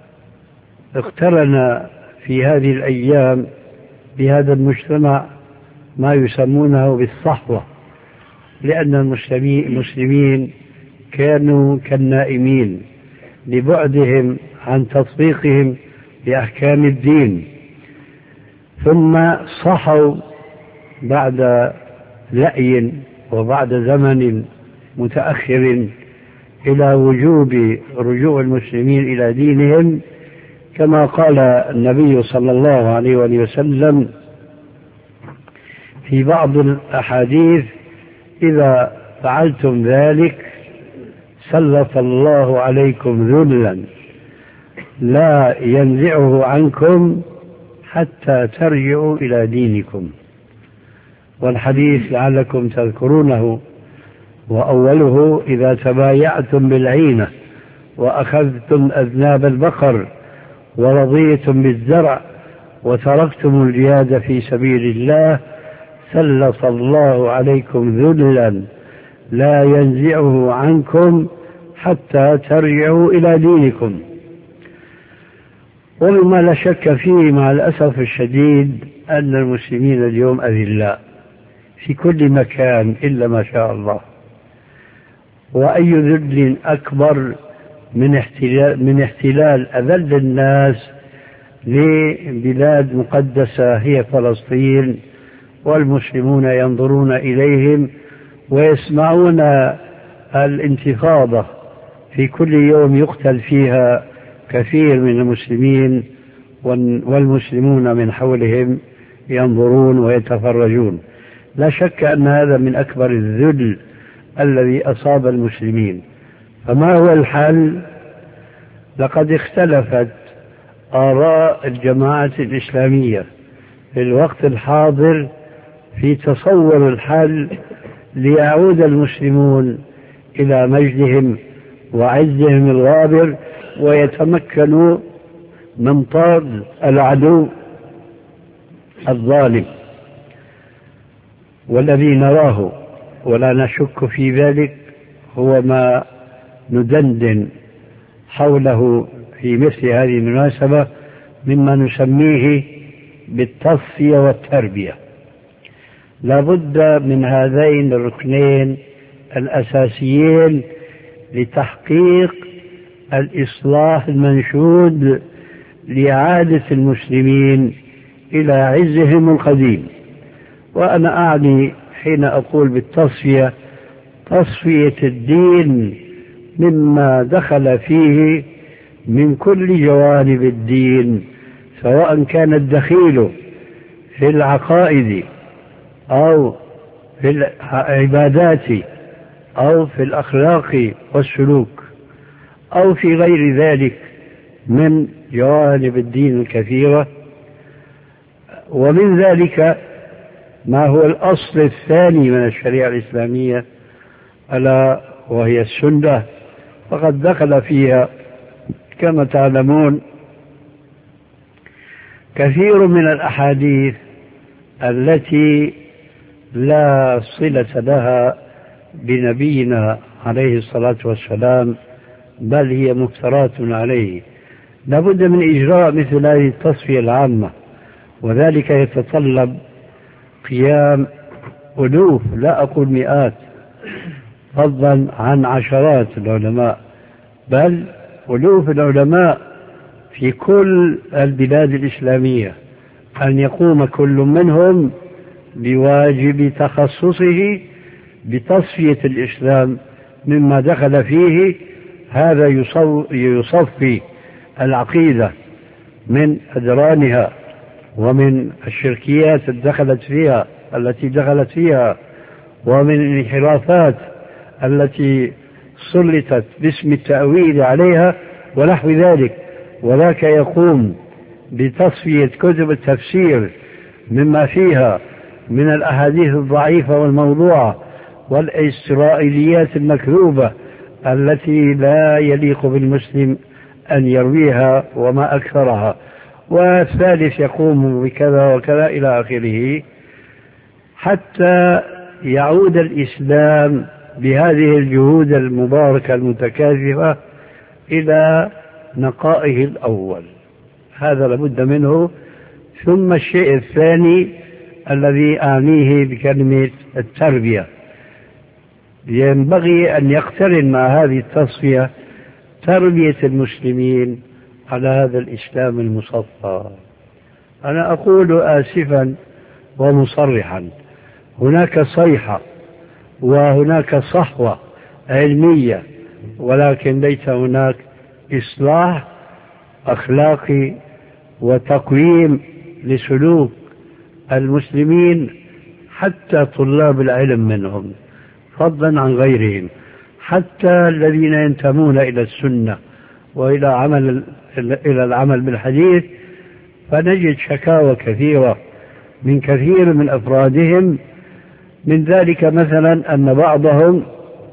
اقترن في هذه الأيام بهذا المجتمع ما يسمونه بالصحوة، لأن المسلمين كانوا كالنائمين لبعدهم عن تطبيقهم لأحكام الدين، ثم صحوا بعد لأي وبعد زمن متأخر إلى وجوب رجوع المسلمين إلى دينهم، كما قال النبي صلى الله عليه وسلم في بعض الأحاديث: إذا فعلتم ذلك سلط الله عليكم ذلا لا ينزعه عنكم حتى ترجعوا إلى دينكم. والحديث لعلكم تذكرونه، وأوله: إذا تبايعتم بالعينة وأخذتم أذناب البقر ورضيتم بالزرع وتركتم الجهاد في سبيل الله سلط الله عليكم ذلا لا ينزعه عنكم حتى ترجعوا إلى دينكم. ومما لا شك فيه مع الأسف الشديد أن المسلمين اليوم أذلاء في كل مكان إلا ما شاء الله. وأي ذل أكبر من احتلال, من احتلال أذل الناس لبلاد مقدسة هي فلسطين، والمسلمون ينظرون إليهم ويسمعون الانتفاضة في كل يوم يقتل فيها كثير من المسلمين، والمسلمون من حولهم ينظرون ويتفرجون. لا شك أن هذا من أكبر الذل الذي أصاب المسلمين. فما هو الحل؟ لقد اختلفت آراء الجماعة الإسلامية في الوقت الحاضر في تصور الحل ليعود المسلمون إلى مجدهم وعزهم الغابر ويتمكنوا من طرد العدو الظالم. والذي نراه ولا نشك في ذلك هو ما ندندن حوله في مثل هذه المناسبة مما نسميه بالتصفية والتربية. لا بد من هذين الركنين الأساسيين لتحقيق الإصلاح المنشود لإعادة المسلمين إلى عزهم القديم. وأنا أعني حين أقول بالتصفية تصفية الدين مما دخل فيه من كل جوانب الدين، سواء كان الدخيل في العقائد أو في العبادات أو في الأخلاق والسلوك أو في غير ذلك من جوانب الدين الكثيرة. ومن ذلك ما هو الأصل الثاني من الشريعة الإسلامية ألا وهي السنة، فقد دخل فيها كما تعلمون كثير من الأحاديث التي لا صلة لها بنبينا عليه الصلاة والسلام، بل هي مفترات عليه. لابد من إجراء مثل هذه التصفية العامة، وذلك يتطلب قيام ألوف لا أقول مئات فضلا عن عشرات العلماء، بل ألوف العلماء في كل البلاد الإسلامية، أن يقوم كل منهم بواجب تخصصه بتصفية الإسلام مما دخل فيه. هذا يصفي العقيدة من أدرانها ومن الشركيات دخلت فيها التي دخلت فيها ومن الانحرافات التي سلطت باسم التأويل عليها ونحو ذلك. وذاك يقوم بتصفية كتب التفسير مما فيها من الأحاديث الضعيفة والموضوعة والإسرائيليات المكذوبة التي لا يليق بالمسلم أن يرويها وما أكثرها. والثالث يقوم بكذا وكذا إلى آخره، حتى يعود الإسلام بهذه الجهود المباركة المتكاثفة إلى نقائه الأول. هذا لابد منه. ثم الشيء الثاني الذي أعنيه بكلمة التربية، ينبغي أن يقترن مع هذه التصفية تربية المسلمين على هذا الإسلام المصفى. أنا أقول آسفا ومصرحا، هناك صيحة وهناك صحوة علمية، ولكن ليس هناك إصلاح أخلاقي وتقويم لسلوك المسلمين حتى طلاب العلم منهم فضلا عن غيرهم، حتى الذين ينتمون إلى السنة وإلى عمل إلى العمل بالحديث. فنجد شكاوى كثيرة من كثير من أفرادهم. من ذلك مثلا أن بعضهم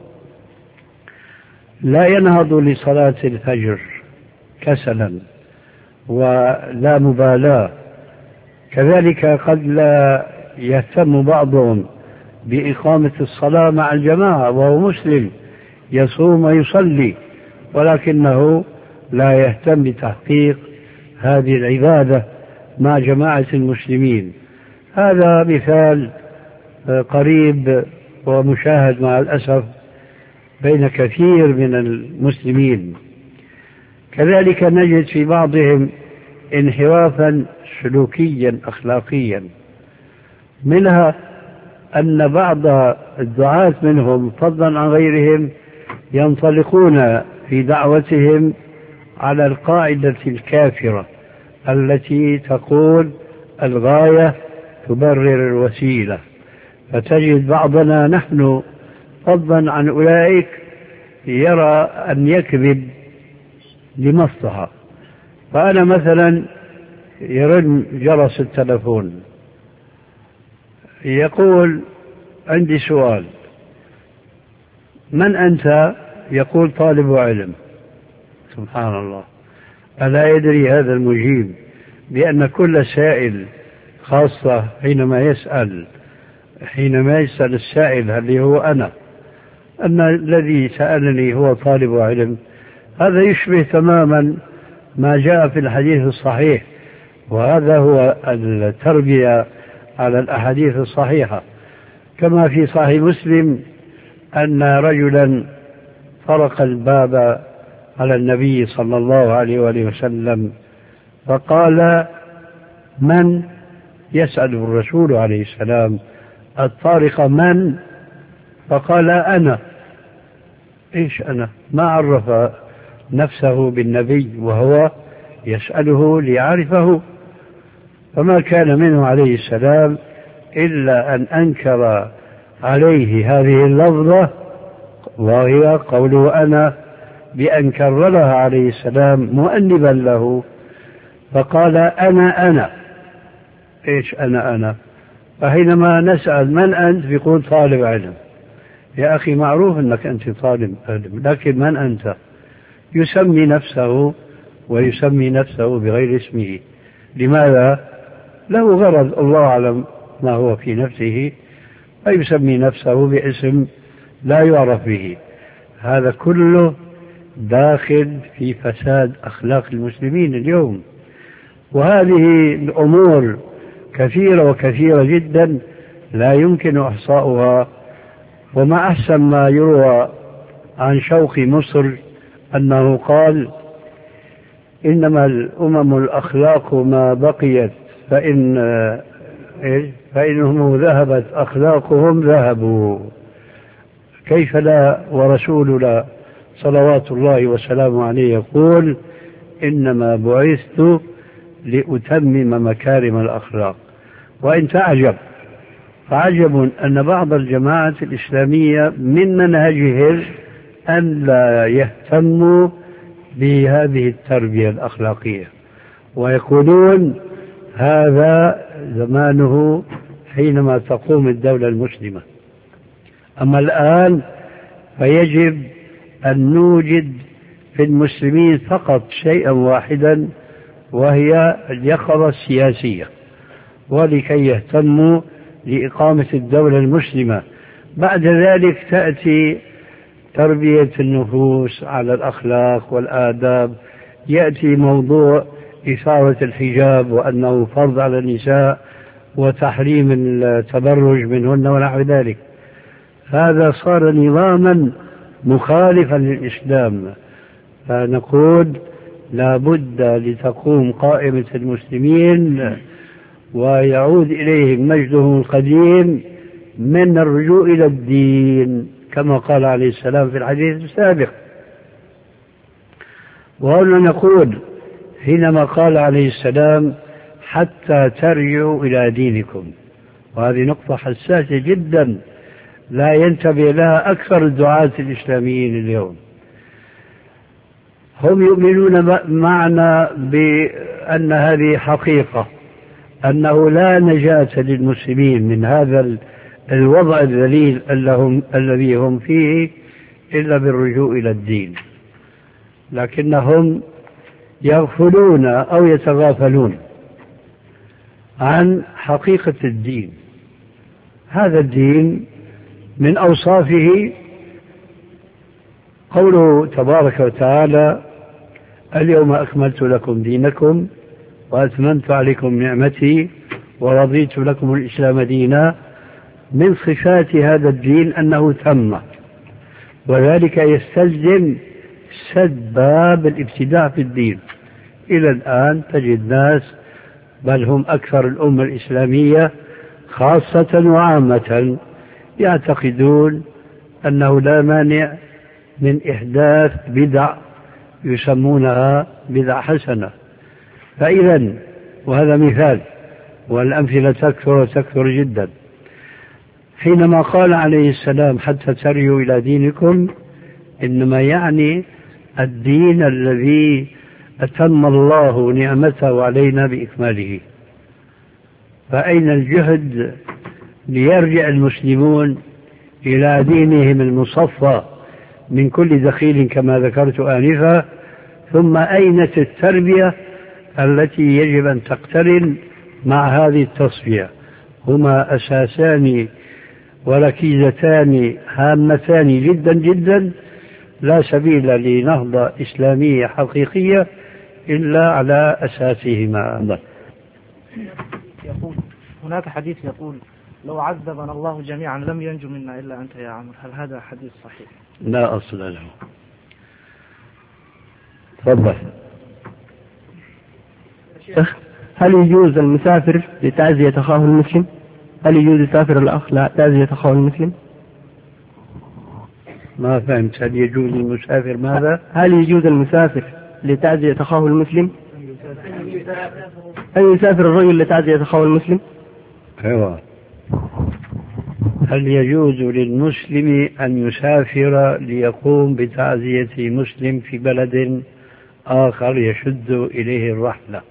لا ينهض لصلاة الفجر كسلا ولا مبالاة. كذلك قد لا يهتم بعضهم بإقامة الصلاة مع الجماعة وهو مسلم، يصوم ويصلي، ولكنه لا يهتم بتحقيق هذه العبادة مع جماعة المسلمين. هذا مثال قريب ومشاهد مع الأسف بين كثير من المسلمين. كذلك نجد في بعضهم انحرافا سلوكيا أخلاقيا، منها أن بعض الدعاة منهم فضلا عن غيرهم ينطلقون في دعوتهم على القاعدة الكافرة التي تقول الغاية تبرر الوسيلة، فتجد بعضنا نحن فضلا عن أولئك يرى أن يكذب لمصلحة. فأنا مثلا يرن جرس التلفون يقول عندي سؤال، من أنت؟ يقول طالب علم. سبحان الله، ألا يدري هذا المجيب بأن كل سائل، خاصة حينما يسأل حينما يسأل السائل هل هو أنا، أن الذي سألني هو طالب علم، هذا يشبه تماما ما جاء في الحديث الصحيح، وهذا هو التربية على الأحاديث الصحيحة. كما في صحيح مسلم أن رجلا طرق الباب على النبي صلى الله عليه وآله وسلم فقال من؟ يسأل الرسول عليه السلام الطارق من؟ فقال أنا. إيش أنا؟ ما عرف نفسه بالنبي وهو يسأله ليعرفه. فما كان منه عليه السلام إلا أن أنكر عليه هذه اللفظة وهي قوله أنا، بأن كررها عليه السلام مؤنبا له فقال أنا أنا. إيش أنا أنا؟ فحينما نسأل من أنت يقول طالب علم. يا أخي معروف أنك أنت طالب علم، لكن من أنت؟ يسمي نفسه ويسمي نفسه بغير اسمه. لماذا؟ له غرض الله أعلم ما هو في نفسه، فيسمي نفسه باسم لا يعرف به. هذا كله داخل في فساد أخلاق المسلمين اليوم، وهذه الأمور كثيرة وكثيرة جدا لا يمكن إحصاؤها. وما أحسن ما يروى عن شوقي مصر أنه قال إنما الأمم الأخلاق ما بقيت، فإن فإنهم ذهبت أخلاقهم ذهبوا. كيف لا ورسولنا صلوات الله وسلامه عليه يقول إنما بعثت لأتمم مكارم الأخلاق. وإن تعجب فعجب أن بعض الجماعات الإسلامية من منهجهم أن لا يهتموا بهذه التربية الأخلاقية، ويقولون هذا زمانه حينما تقوم الدولة المسلمة. أما الآن فيجب أن نوجد في المسلمين فقط شيئا واحدا، وهي اليقظة السياسية، ولكي يهتموا لإقامة الدولة المسلمة. بعد ذلك تأتي تربية النفوس على الأخلاق والآداب، يأتي موضوع إثارة الحجاب وأنه فرض على النساء وتحريم التبرج منهن ونحو ذلك. هذا صار نظاما مخالفا للإسلام. فنقول لا بد لتقوم قائمة المسلمين ويعود إليهم مجدهم القديم من الرجوع إلى الدين كما قال عليه السلام في الحديث السابق. وهنا نقول حينما قال عليه السلام حتى ترجعوا إلى دينكم، وهذه نقطة حساسة جدا لا ينتبه لها أكثر الدعاة الإسلاميين اليوم. هم يؤمنون معنا بأن هذه حقيقة، أنه لا نجاة للمسلمين من هذا الوضع الذليل الذي هم فيه إلا بالرجوع إلى الدين، لكنهم يغفلون أو يتغافلون عن حقيقة الدين. هذا الدين من أوصافه قوله تبارك وتعالى: اليوم أكملت لكم دينكم وأتممت عليكم نعمتي ورضيت لكم الإسلام دينا، من صفات هذا الدين أنه تم، وذلك يستلزم سد باب الابتداع في الدين. إلى الآن تجد ناس، بل هم أكثر الأمة الإسلامية خاصة وعامة، يعتقدون أنه لا مانع من إحداث بدع يسمونها بدع حسنة. فإذا، وهذا مثال، والأمثلة تكثر وتكثر جدا، حينما قال عليه السلام: حتى ترجعوا إلى دينكم، إنما يعني الدين الذي أتم الله نعمته علينا بإكماله. فأين الجهد ليرجع المسلمون إلى دينهم المصفى من كل دخيل كما ذكرت آنفا؟ ثم أين التربية التي يجب أن تقترن مع هذه التصفية؟ هما أساسان وركيزتان هامتان جدا جدا، لا سبيل لنهضة إسلامية حقيقية إلا على أساسهما. يقول هناك حديث يقول: لو عذبنا الله جميعا لم ينجو منا إلا أنت يا عمرو، هل هذا حديث صحيح؟ لا أصل له. تفضل. هل يجوز المسافر لتعزية أخاه المسلم؟ هل يجوز يسافر الأخ لتعزية أخاه المسلم؟ ما فهمت. هل يجوز المسافر ماذا؟ هل يجوز المسافر لتعزية أخاه المسلم؟ هل يسافر الرجل لتعزية أخاه المسلم؟ أيوة. هل يجوز للمسلم أن يسافر ليقوم بتعزية مسلم في بلد آخر يشد إليه الرحلة؟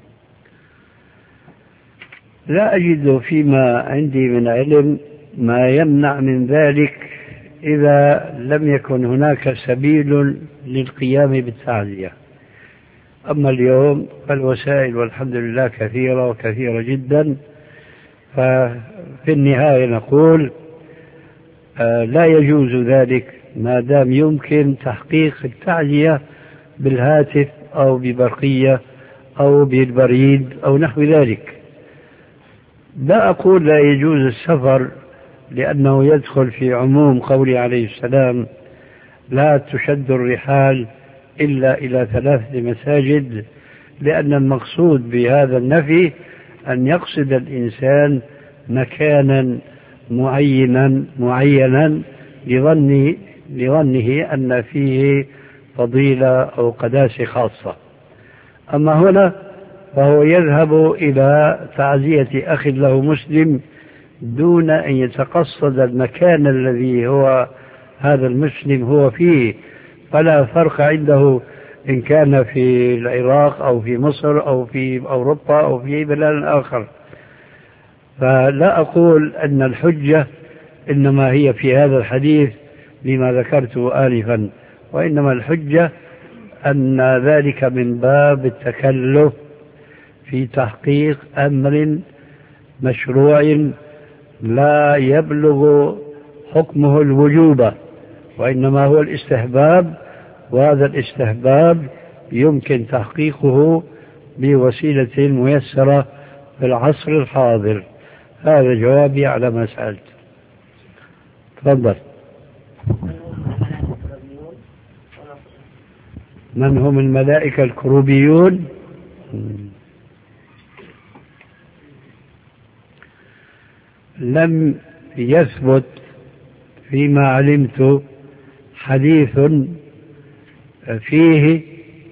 لا أجد فيما عندي من علم ما يمنع من ذلك إذا لم يكن هناك سبيل للقيام بالتعزية. أما اليوم فالوسائل والحمد لله كثيرة وكثيرة جدا، ففي النهاية نقول آه لا يجوز ذلك ما دام يمكن تحقيق التعزية بالهاتف أو ببرقية أو بالبريد أو نحو ذلك. لا أقول لا يجوز السفر، لأنه يدخل في عموم قوله عليه السلام: لا تشد الرحال إلا إلى ثلاثة مساجد، لأن المقصود بهذا النفي أن يقصد الإنسان مكانا معينا معينا لظنه, لظنه أن فيه فضيلة أو قداسة خاصة. أما هنا فهو يذهب إلى تعزية أخ له مسلم دون أن يتقصد المكان الذي هو هذا المسلم هو فيه، فلا فرق عنده إن كان في العراق أو في مصر أو في أوروبا أو في بلاد آخر. فلا أقول أن الحجة إنما هي في هذا الحديث لما ذكرته آنفا، وإنما الحجة أن ذلك من باب التكلف في تحقيق أمر مشروع لا يبلغ حكمه الوجوب، وإنما هو الاستحباب، وهذا الاستحباب يمكن تحقيقه بوسيلة ميسرة في العصر الحاضر. هذا جوابي على ما سألت. تفضل. من هم الملائكة الكروبيون؟ لم يثبت فيما علمت حديث فيه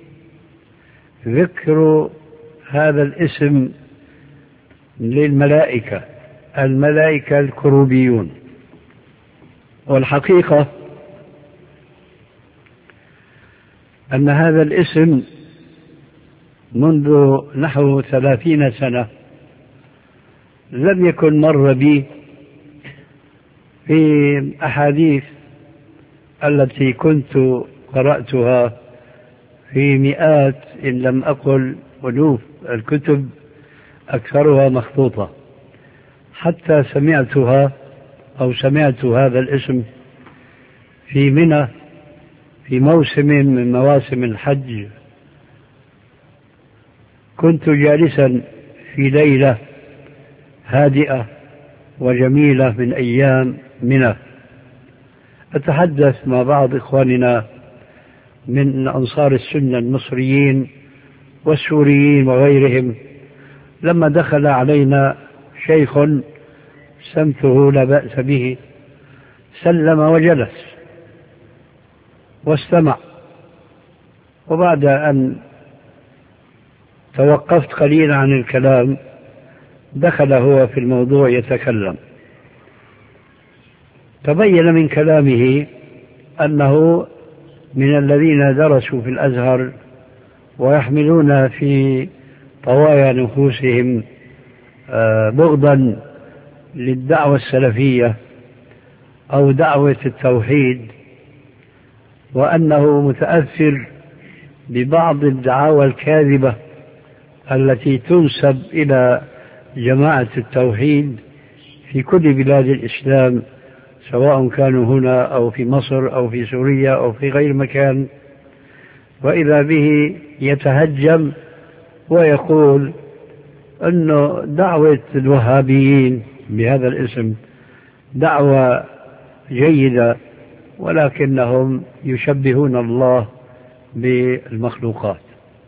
ذكر هذا الاسم للملائكة، الملائكة الكروبيون. والحقيقة أن هذا الاسم منذ نحو ثلاثين سنة لم يكن مر بي في أحاديث التي كنت قرأتها في مئات إن لم أقل ألوف الكتب، أكثرها مخطوطة، حتى سمعتها أو سمعت هذا الاسم في منى في موسم من مواسم الحج كنت جالسا في ليلة هادئة وجميلة من أيام منى، أتحدث مع بعض إخواننا من أنصار السنة المصريين والسوريين وغيرهم، لما دخل علينا شيخ سمته لا بأس به، سلم وجلس واستمع، وبعد أن توقفت قليلا عن الكلام دخل هو في الموضوع يتكلم. تبين من كلامه أنه من الذين درسوا في الأزهر ويحملون في طوايا نفوسهم بغضا للدعوة السلفية أو دعوة التوحيد، وأنه متأثر ببعض الدعاوى الكاذبة التي تنسب إلى جماعة التوحيد في كل بلاد الإسلام، سواء كانوا هنا أو في مصر أو في سوريا أو في غير مكان، وإذا به يتهجم ويقول أنه دعوة الوهابيين بهذا الاسم دعوة جيدة، ولكنهم يشبهون الله بالمخلوقات.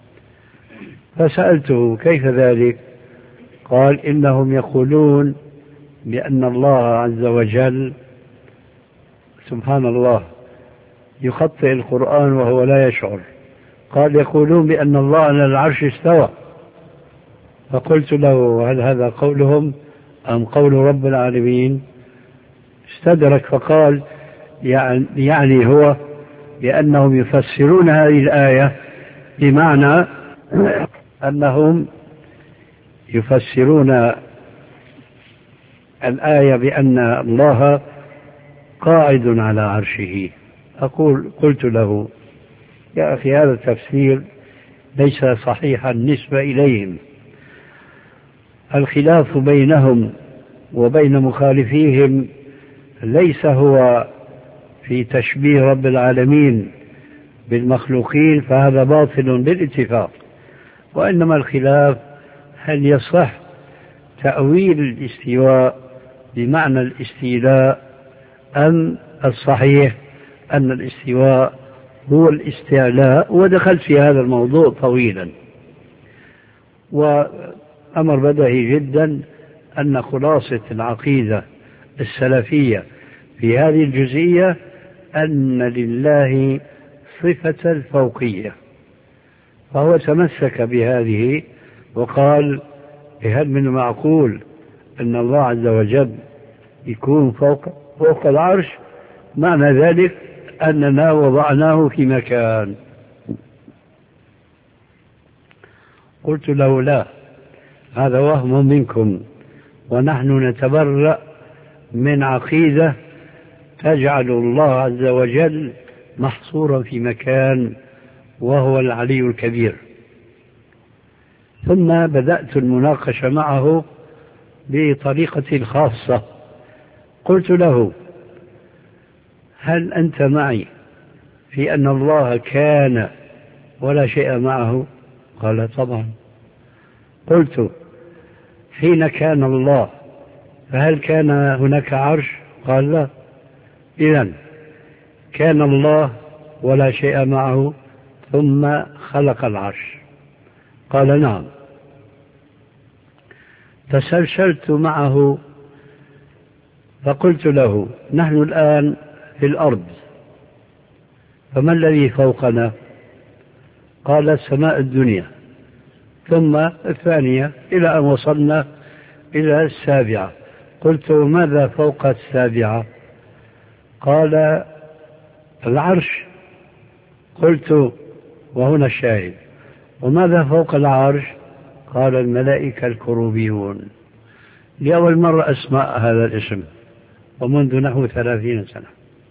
فسألته كيف ذلك؟ قال إنهم يقولون بأن الله عز وجل سبحان الله يخطئ القرآن وهو لا يشعر. قال يقولون بأن الله على العرش استوى. فقلت له هل هذا قولهم أم قول رب العالمين؟ استدرك فقال يعني, يعني هو بأنهم يفسرون هذه الآية بمعنى أنهم يفسرون الآية بأن الله قاعد على عرشه. أقول قلت له يا أخي هذا التفسير ليس صحيحا بالنسبة إليهم، الخلاف بينهم وبين مخالفيهم ليس هو في تشبيه رب العالمين بالمخلوقين، فهذا باطل بالاتفاق، وإنما الخلاف هل يصح تأويل الاستواء بمعنى الاستيلاء أم الصحيح أن الاستواء هو الاستعلاء. ودخلت في هذا الموضوع طويلا، وأمر بدهي جدا أن خلاصة العقيدة السلفية في هذه الجزئية أن لله صفة الفوقية، فهو تمسك بهذه وقال هل من معقول أن الله عز وجل يكون فوق, فوق العرش؟ معنى ذلك أننا وضعناه في مكان. قلت له لا، هذا وهم منكم، ونحن نتبرأ من عقيدة تجعل الله عز وجل محصورا في مكان وهو العلي الكبير. ثم بدأت المناقشة معه بطريقتي الخاصة. قلت له هل أنت معي في أن الله كان ولا شيء معه؟ قال طبعا. قلت حين كان الله فهل كان هناك عرش؟ قال لا. إذن كان الله ولا شيء معه ثم خلق العرش؟ قال نعم. تسلسلت معه فقلت له نحن الآن في الأرض، فما الذي فوقنا؟ قال السماء الدنيا ثم الثانية إلى أن وصلنا إلى السابعة. قلت ماذا فوق السابعة؟ قال العرش. قلت وهنا الشاهد، وماذا فوق العرش؟ قال الملائكة الكروبيون. لأول مرة أسمع هذا الاسم ومنذ نحو ثلاثين سنة.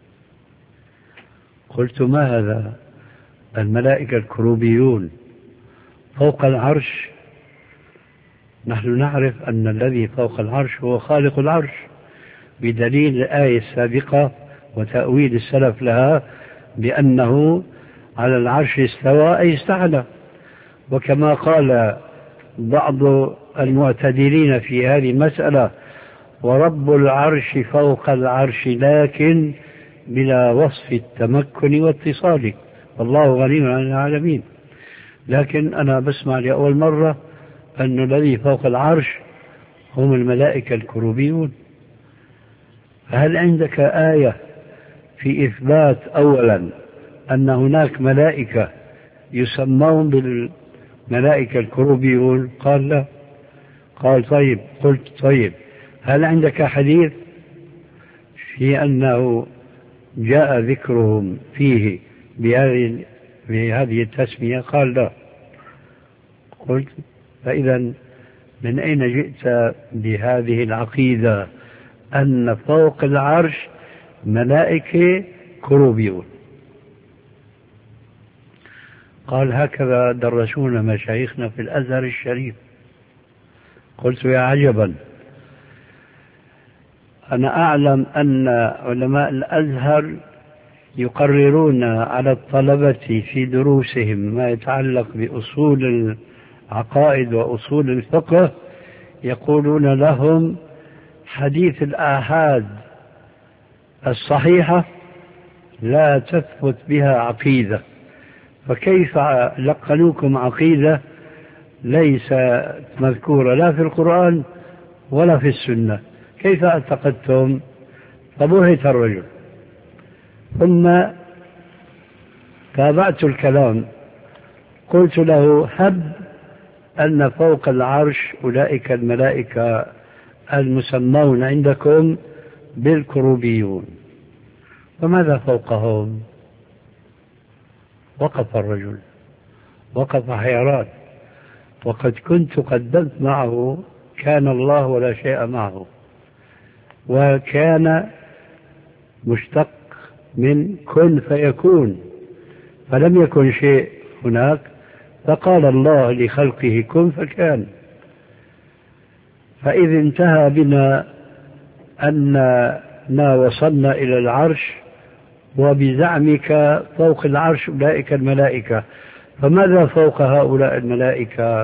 قلت ما هذا؟ الملائكة الكروبيون فوق العرش؟ نحن نعرف أن الذي فوق العرش هو خالق العرش بدليل الآية السابقة وتأويل السلف لها بأنه على العرش استوى أي استعلى. وكما قال بعض المعتدلين في هذه المسألة: ورب العرش فوق العرش لكن بلا وصف التمكن واتصال، والله غني عن العالمين. لكن أنا بسمع لأول مرة أن الذي فوق العرش هم الملائكة الكروبيون. هل عندك آية في إثبات أولا أن هناك ملائكة يسمون بالملائكة الكروبيون؟ قال لا. قال طيب. قلت طيب هل عندك حديث في أنه جاء ذكرهم فيه بهذه بهذه التسمية؟ قال لا. قلت فإذا من أين جئت بهذه العقيدة أن فوق العرش ملائكة كروبيون؟ قال هكذا درسونا مشايخنا في الأزهر الشريف. قلت يا عجبا، أنا أعلم أن علماء الأزهر يقررون على الطلبة في دروسهم ما يتعلق بأصول العقائد وأصول الفقه، يقولون لهم حديث الآحاد الصحيحة لا تثبت بها عقيدة، فكيف لقنوكم عقيدة ليس مذكورة لا في القرآن ولا في السنة؟ كيف اعتقدتم؟ فبهت الرجل. ثم تابعت الكلام، قلت له هب أن فوق العرش أولئك الملائكة المسمون عندكم بالكروبيون، فماذا فوقهم؟ وقف الرجل، وقف حيران. وقد كنت قدمت معه كان الله ولا شيء معه، وكان مشتق من كن فيكون، فلم يكن شيء هناك فقال الله لخلقه كن فكان. فإذ انتهى بنا أننا وصلنا إلى العرش وبزعمك فوق العرش أولئك الملائكة، فماذا فوق هؤلاء الملائكة؟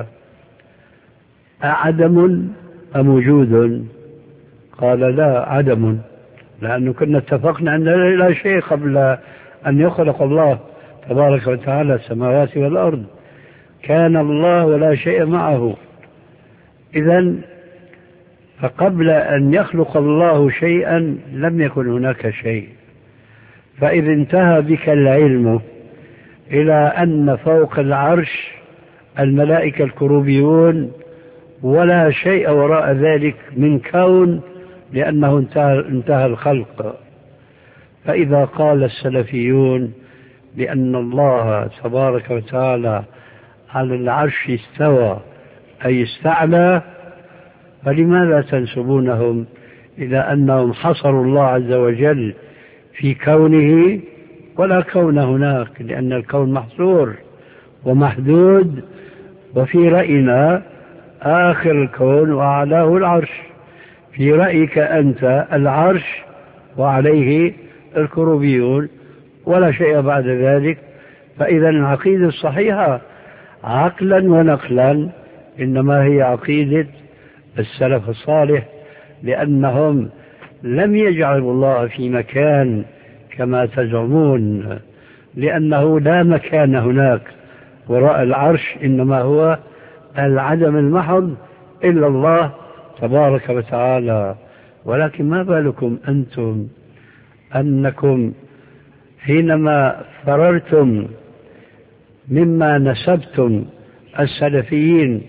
أعدم أم وجود؟ قال لا، عدم، لأنه كنا اتفقنا أن لا شيء قبل أن يخلق الله تبارك وتعالى السماوات والأرض، كان الله ولا شيء معه. إذن فقبل أن يخلق الله شيئا لم يكن هناك شيء. فإذا انتهى بك العلم إلى أن فوق العرش الملائكة الكروبيون ولا شيء وراء ذلك من كون، لأنه انتهى, انتهى الخلق. فإذا قال السلفيون بأن الله تبارك وتعالى على العرش استوى أي استعلى، فلماذا تنسبونهم إلى أنهم حصروا الله عز وجل في كونه ولا كون هناك؟ لأن الكون محصور ومحدود، وفي رأينا آخر الكون وأعلاه العرش، في رأيك أنت العرش وعليه الكروبيون ولا شيء بعد ذلك. فإذا العقيدة الصحيحة عقلا ونقلا إنما هي عقيدة السلف الصالح، لأنهم لم يجعلوا الله في مكان كما تزعمون، لأنه لا مكان هناك وراء العرش، إنما هو العدم المحض إلا الله تبارك وتعالى. ولكن ما بالكم أنتم أنكم حينما فررتم مما نسبتم السلفيين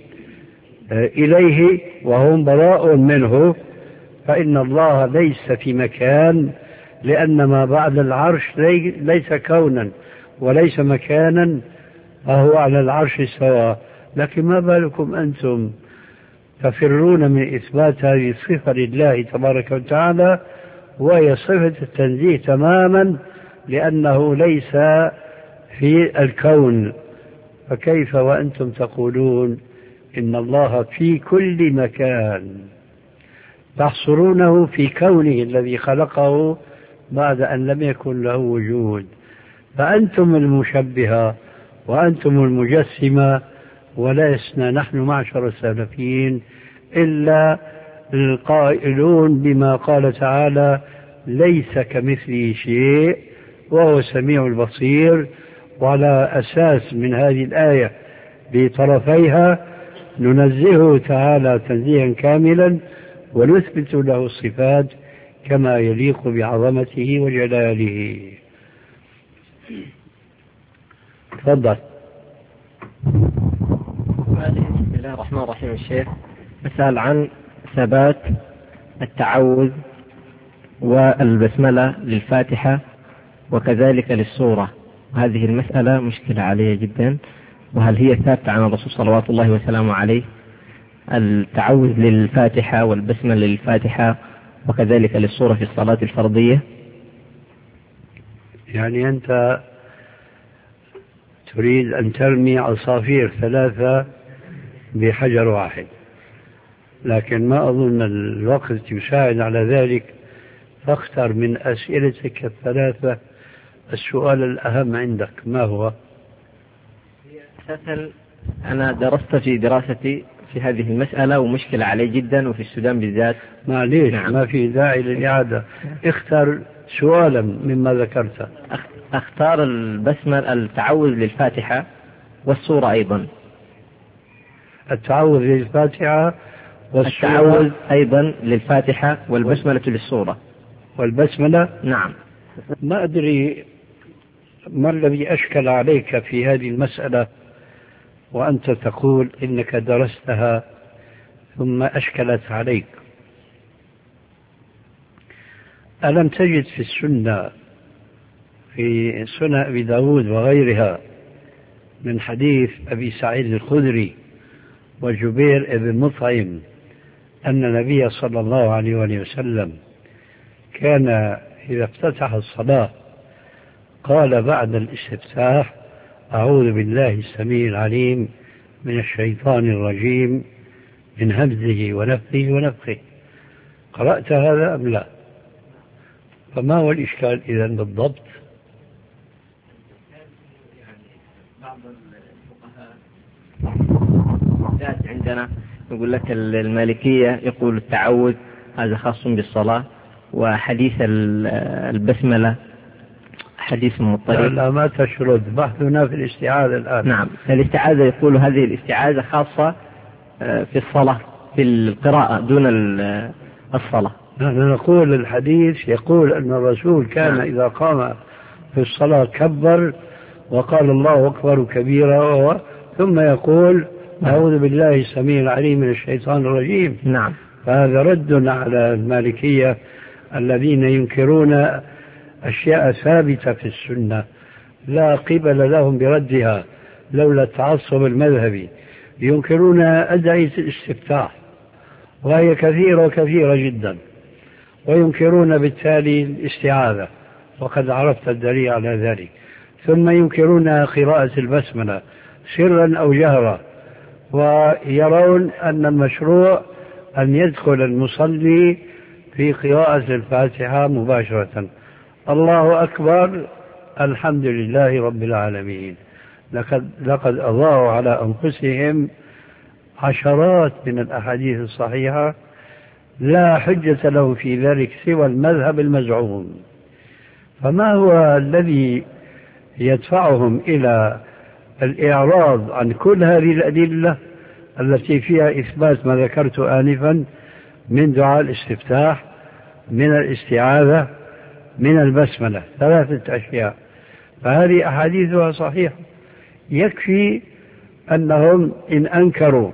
إليه وهم براء منه، فإن الله ليس في مكان، لأن ما بعد العرش ليس كونا وليس مكانا، فهو على العرش سواء. لكن ما بالكم أنتم تفرون من إثبات هذه الصفة لله تبارك وتعالى، وهي صفة التنزيه تماما، لأنه ليس في الكون. فكيف وأنتم تقولون إن الله في كل مكان، تحصرونه في كونه الذي خلقه بعد أن لم يكن له وجود؟ فأنتم المشبهة وأنتم المجسمة، ولسنا نحن معشر السلفيين إلا القائلون بما قال تعالى: ليس كمثله شيء وهو السميع البصير. وعلى أساس من هذه الآية بطرفيها ننزهه تعالى تنزيها كاملا ونثبت له الصفات كما يليق بعظمته وجلاله. تفضل. بسم الله الرحمن الرحيم. الشيخ أسأل عن ثبات التعوذ والبسملة للفاتحة وكذلك للسورة. هذه المسألة مشكلة علي جدا، وهل هي ثابتة عن الرسول صلوات الله وسلامه عليه؟ التعوذ للفاتحة والبسملة للفاتحة وكذلك للسورة في الصلاة الفرضية. يعني أنت تريد أن ترمي عصافير ثلاثة بحجر واحد، لكن ما أظن الوقت يساعد على ذلك، فاختر من أسئلتك الثلاثة السؤال الأهم عندك. ما هو؟ أساسا أنا درست في دراستي في هذه المسألة ومشكلة علي جدا، وفي السودان بالذات. معليش، نعم. ما في داعي للإعادة. اختر سؤالا مما ذكرت. اختار البسمة التعوذ للفاتحة والسورة أيضا. التعوذ للفاتحة والسورة. التعوذ أيضا للفاتحة والبسملة للسورة. والبسملة؟ نعم. ما أدري ما الذي أشكل عليك في هذه المسألة وأنت تقول إنك درستها ثم أشكلت عليك. ألم تجد في السنة في سنن أبي داود وغيرها من حديث أبي سعيد الخدري وجبير بن مطعم أن النبي صلى الله عليه وسلم كان إذا افتتح الصلاة قال بعد الاستفتاح: أعوذ بالله السميع العليم من الشيطان الرجيم من همزه ونفثه ونفخه. قرأت هذا أم لا؟ فما هو الإشكال إذن بالضبط؟ بعض الفقهاء عندنا يقول لك المالكية يقول التعوذ هذا خاص بالصلاة، وحديث البسملة حديث مضطرب. لا, لا ما تشرد، بحثنا في الاستعاذة الآن. نعم، الاستعاذة يقول هذه الاستعاذة خاصة في الصلاة في القراءة دون الصلاة. نحن نقول الحديث يقول أن الرسول كان نعم. إذا قام في الصلاة كبر وقال الله أكبر كبيرا ثم يقول: أعوذ بالله السميع العليم من الشيطان الرجيم. نعم. فهذا رد على المالكية الذين ينكرون أشياء ثابتة في السنة لا قبل لهم بردها لولا التعصب المذهبي. ينكرون أدعية الاستفتاح وهي كثيرة وكثيرة جدا، وينكرون بالتالي الاستعاذة وقد عرفت الدليل على ذلك. ثم ينكرون قراءة البسملة سرا أو جهرا، ويرون أن المشروع أن يدخل المصلي في قراءة الفاتحة مباشرة. الله أكبر، الحمد لله رب العالمين. لقد, لقد أضاعوا على أنفسهم عشرات من الأحاديث الصحيحة لا حجة له في ذلك سوى المذهب المزعوم. فما هو الذي يدفعهم إلى الإعراض عن كل هذه الأدلة التي فيها إثبات ما ذكرت آنفا من دعاء الاستفتاح، من الاستعاذة، من البسملة، ثلاثة أشياء. فهذه أحاديثها صحيحة. يكفي أنهم إن أنكروا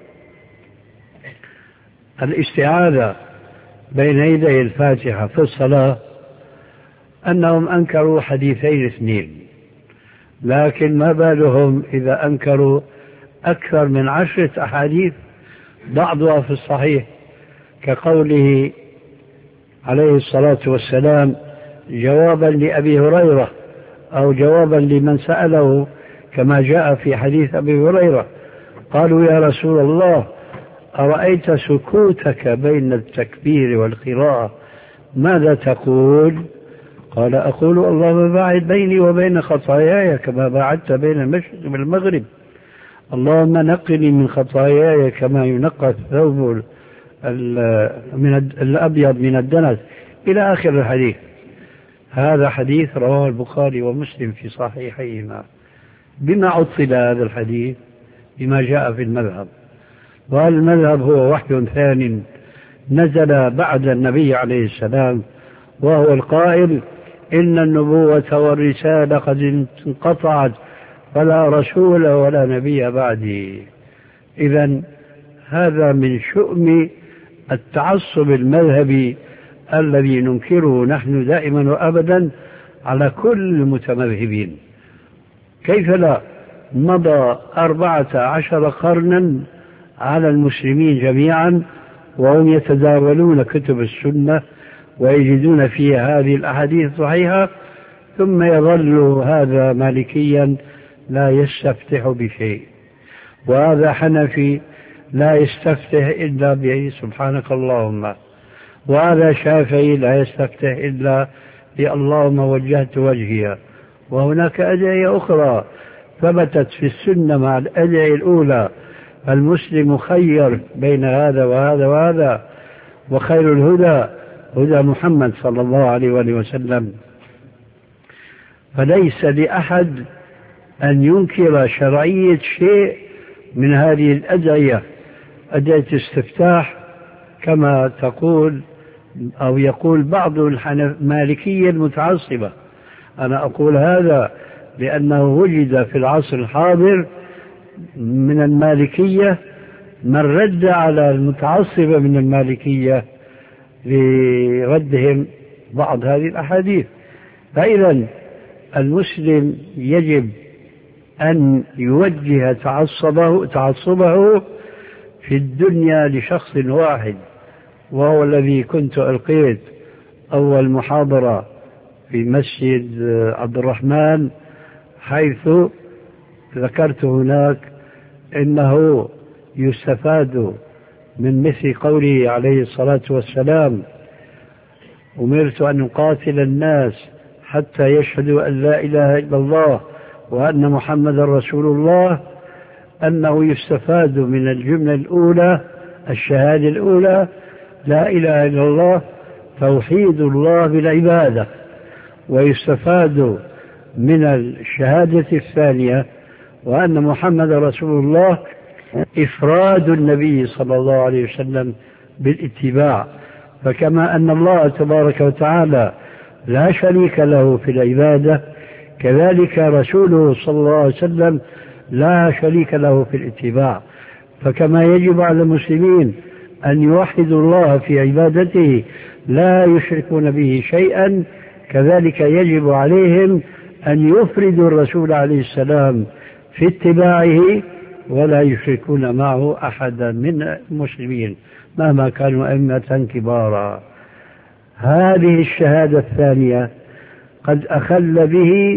الاستعاذة بين يدي الفاتحة في الصلاة أنهم أنكروا حديثين اثنين، لكن ما بالهم إذا أنكروا أكثر من عشرة أحاديث بعضها في الصحيح، كقوله عليه الصلاة والسلام جوابا لأبي هريرة أو جوابا لمن سأله كما جاء في حديث أبي هريرة: قالوا يا رسول الله أرأيت سكوتك بين التكبير والقراءة ماذا تقول؟ قال أقول اللهم باعد بيني وبين خطاياي كما باعدت بين المشرق والمغرب، اللهم نقني من خطاياي كما ينقى الثوب من الأبيض من الدنس، إلى آخر الحديث. هذا حديث رواه البخاري ومسلم في صحيحيهما. بما عطل هذا الحديث؟ بما جاء في المذهب، والمذهب هو وحي ثان نزل بعد النبي عليه السلام، وهو القائل إن النبوة والرسالة قد انقطعت فلا رسول ولا نبي بعدي. إذن هذا من شؤم التعصب المذهبي الذي ننكره نحن دائما وأبدا على كل المتمذهبين. كيف لا؟ مضى أربعة عشر قرنا على المسلمين جميعا وهم يتداولون كتب السنة ويجدون فيها هذه الأحاديث الصحيحة، ثم يظل هذا مالكيا لا يستفتح بشيء، وهذا حنفي لا يستفتح إلا به سبحانك اللهم، وهذا شافعي لا يستفتح إلا اللهم وجهت وجهي. وهناك أدعية أخرى ثبتت في السنة مع الأدعية الأولى، المسلم خير بين هذا وهذا وهذا، وخير الهدى هدى محمد صلى الله عليه وآله وسلم. فليس لأحد أن ينكر شرعية شيء من هذه الأدعية، أدعية استفتاح كما تقول أو يقول بعض المالكية المتعصبة. أنا أقول هذا لأنه وجد في العصر الحاضر من المالكية من رد على المتعصبة من المالكية لردهم بعض هذه الأحاديث. فإذا المسلم يجب أن يوجه تعصبه, تعصبه في الدنيا لشخص واحد، وهو الذي كنت ألقيت أول محاضرة في مسجد عبد الرحمن، حيث ذكرت هناك إنه يستفاد من مثل قوله عليه الصلاة والسلام: أمرت أن أقاتل الناس حتى يشهدوا أن لا إله إلا الله وأن محمد رسول الله، أنه يستفاد من الجملة الأولى الشهادة الأولى لا إله إلا الله توحيد الله بالعبادة، ويستفاد من الشهادة الثانية وأن محمد رسول الله إفراد النبي صلى الله عليه وسلم بالاتباع. فكما أن الله تبارك وتعالى لا شريك له في العبادة، كذلك رسوله صلى الله عليه وسلم لا شريك له في الاتباع. فكما يجب على المسلمين أن يوحدوا الله في عبادته لا يشركون به شيئا، كذلك يجب عليهم أن يفردوا الرسول عليه السلام في اتباعه ولا يشركون معه أحدا من المسلمين مهما كانوا أئمة كبارا. هذه الشهادة الثانية قد أخل به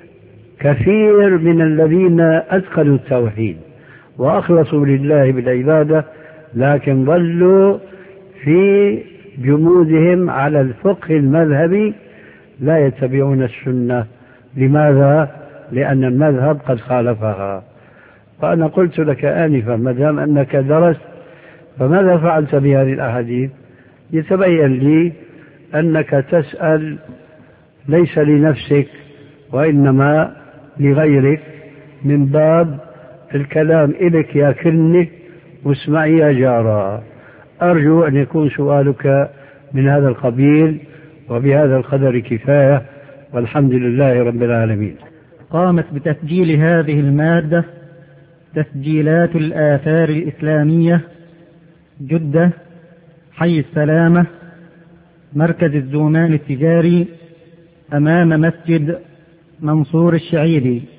كثير من الذين أتقنوا التوحيد وأخلصوا لله بالعبادة، لكن ظلوا في جمودهم على الفقه المذهبي لا يتبعون السنة. لماذا؟ لأن المذهب قد خالفها. فأنا قلت لك آنفا ما دام أنك درست فماذا فعلت بهذه الأحاديث؟ يتبين لي أنك تسأل ليس لنفسك وإنما لغيرك من باب الكلام إليك يا كني واسمعي يا جارة. أرجو أن يكون سؤالك من هذا القبيل، وبهذا القدر كفاية، والحمد لله رب العالمين. قامت بتسجيل هذه المادة تسجيلات الآثار الإسلامية، جدة، حي السلامة، مركز الزومان التجاري، أمام مسجد منصور الشعيري.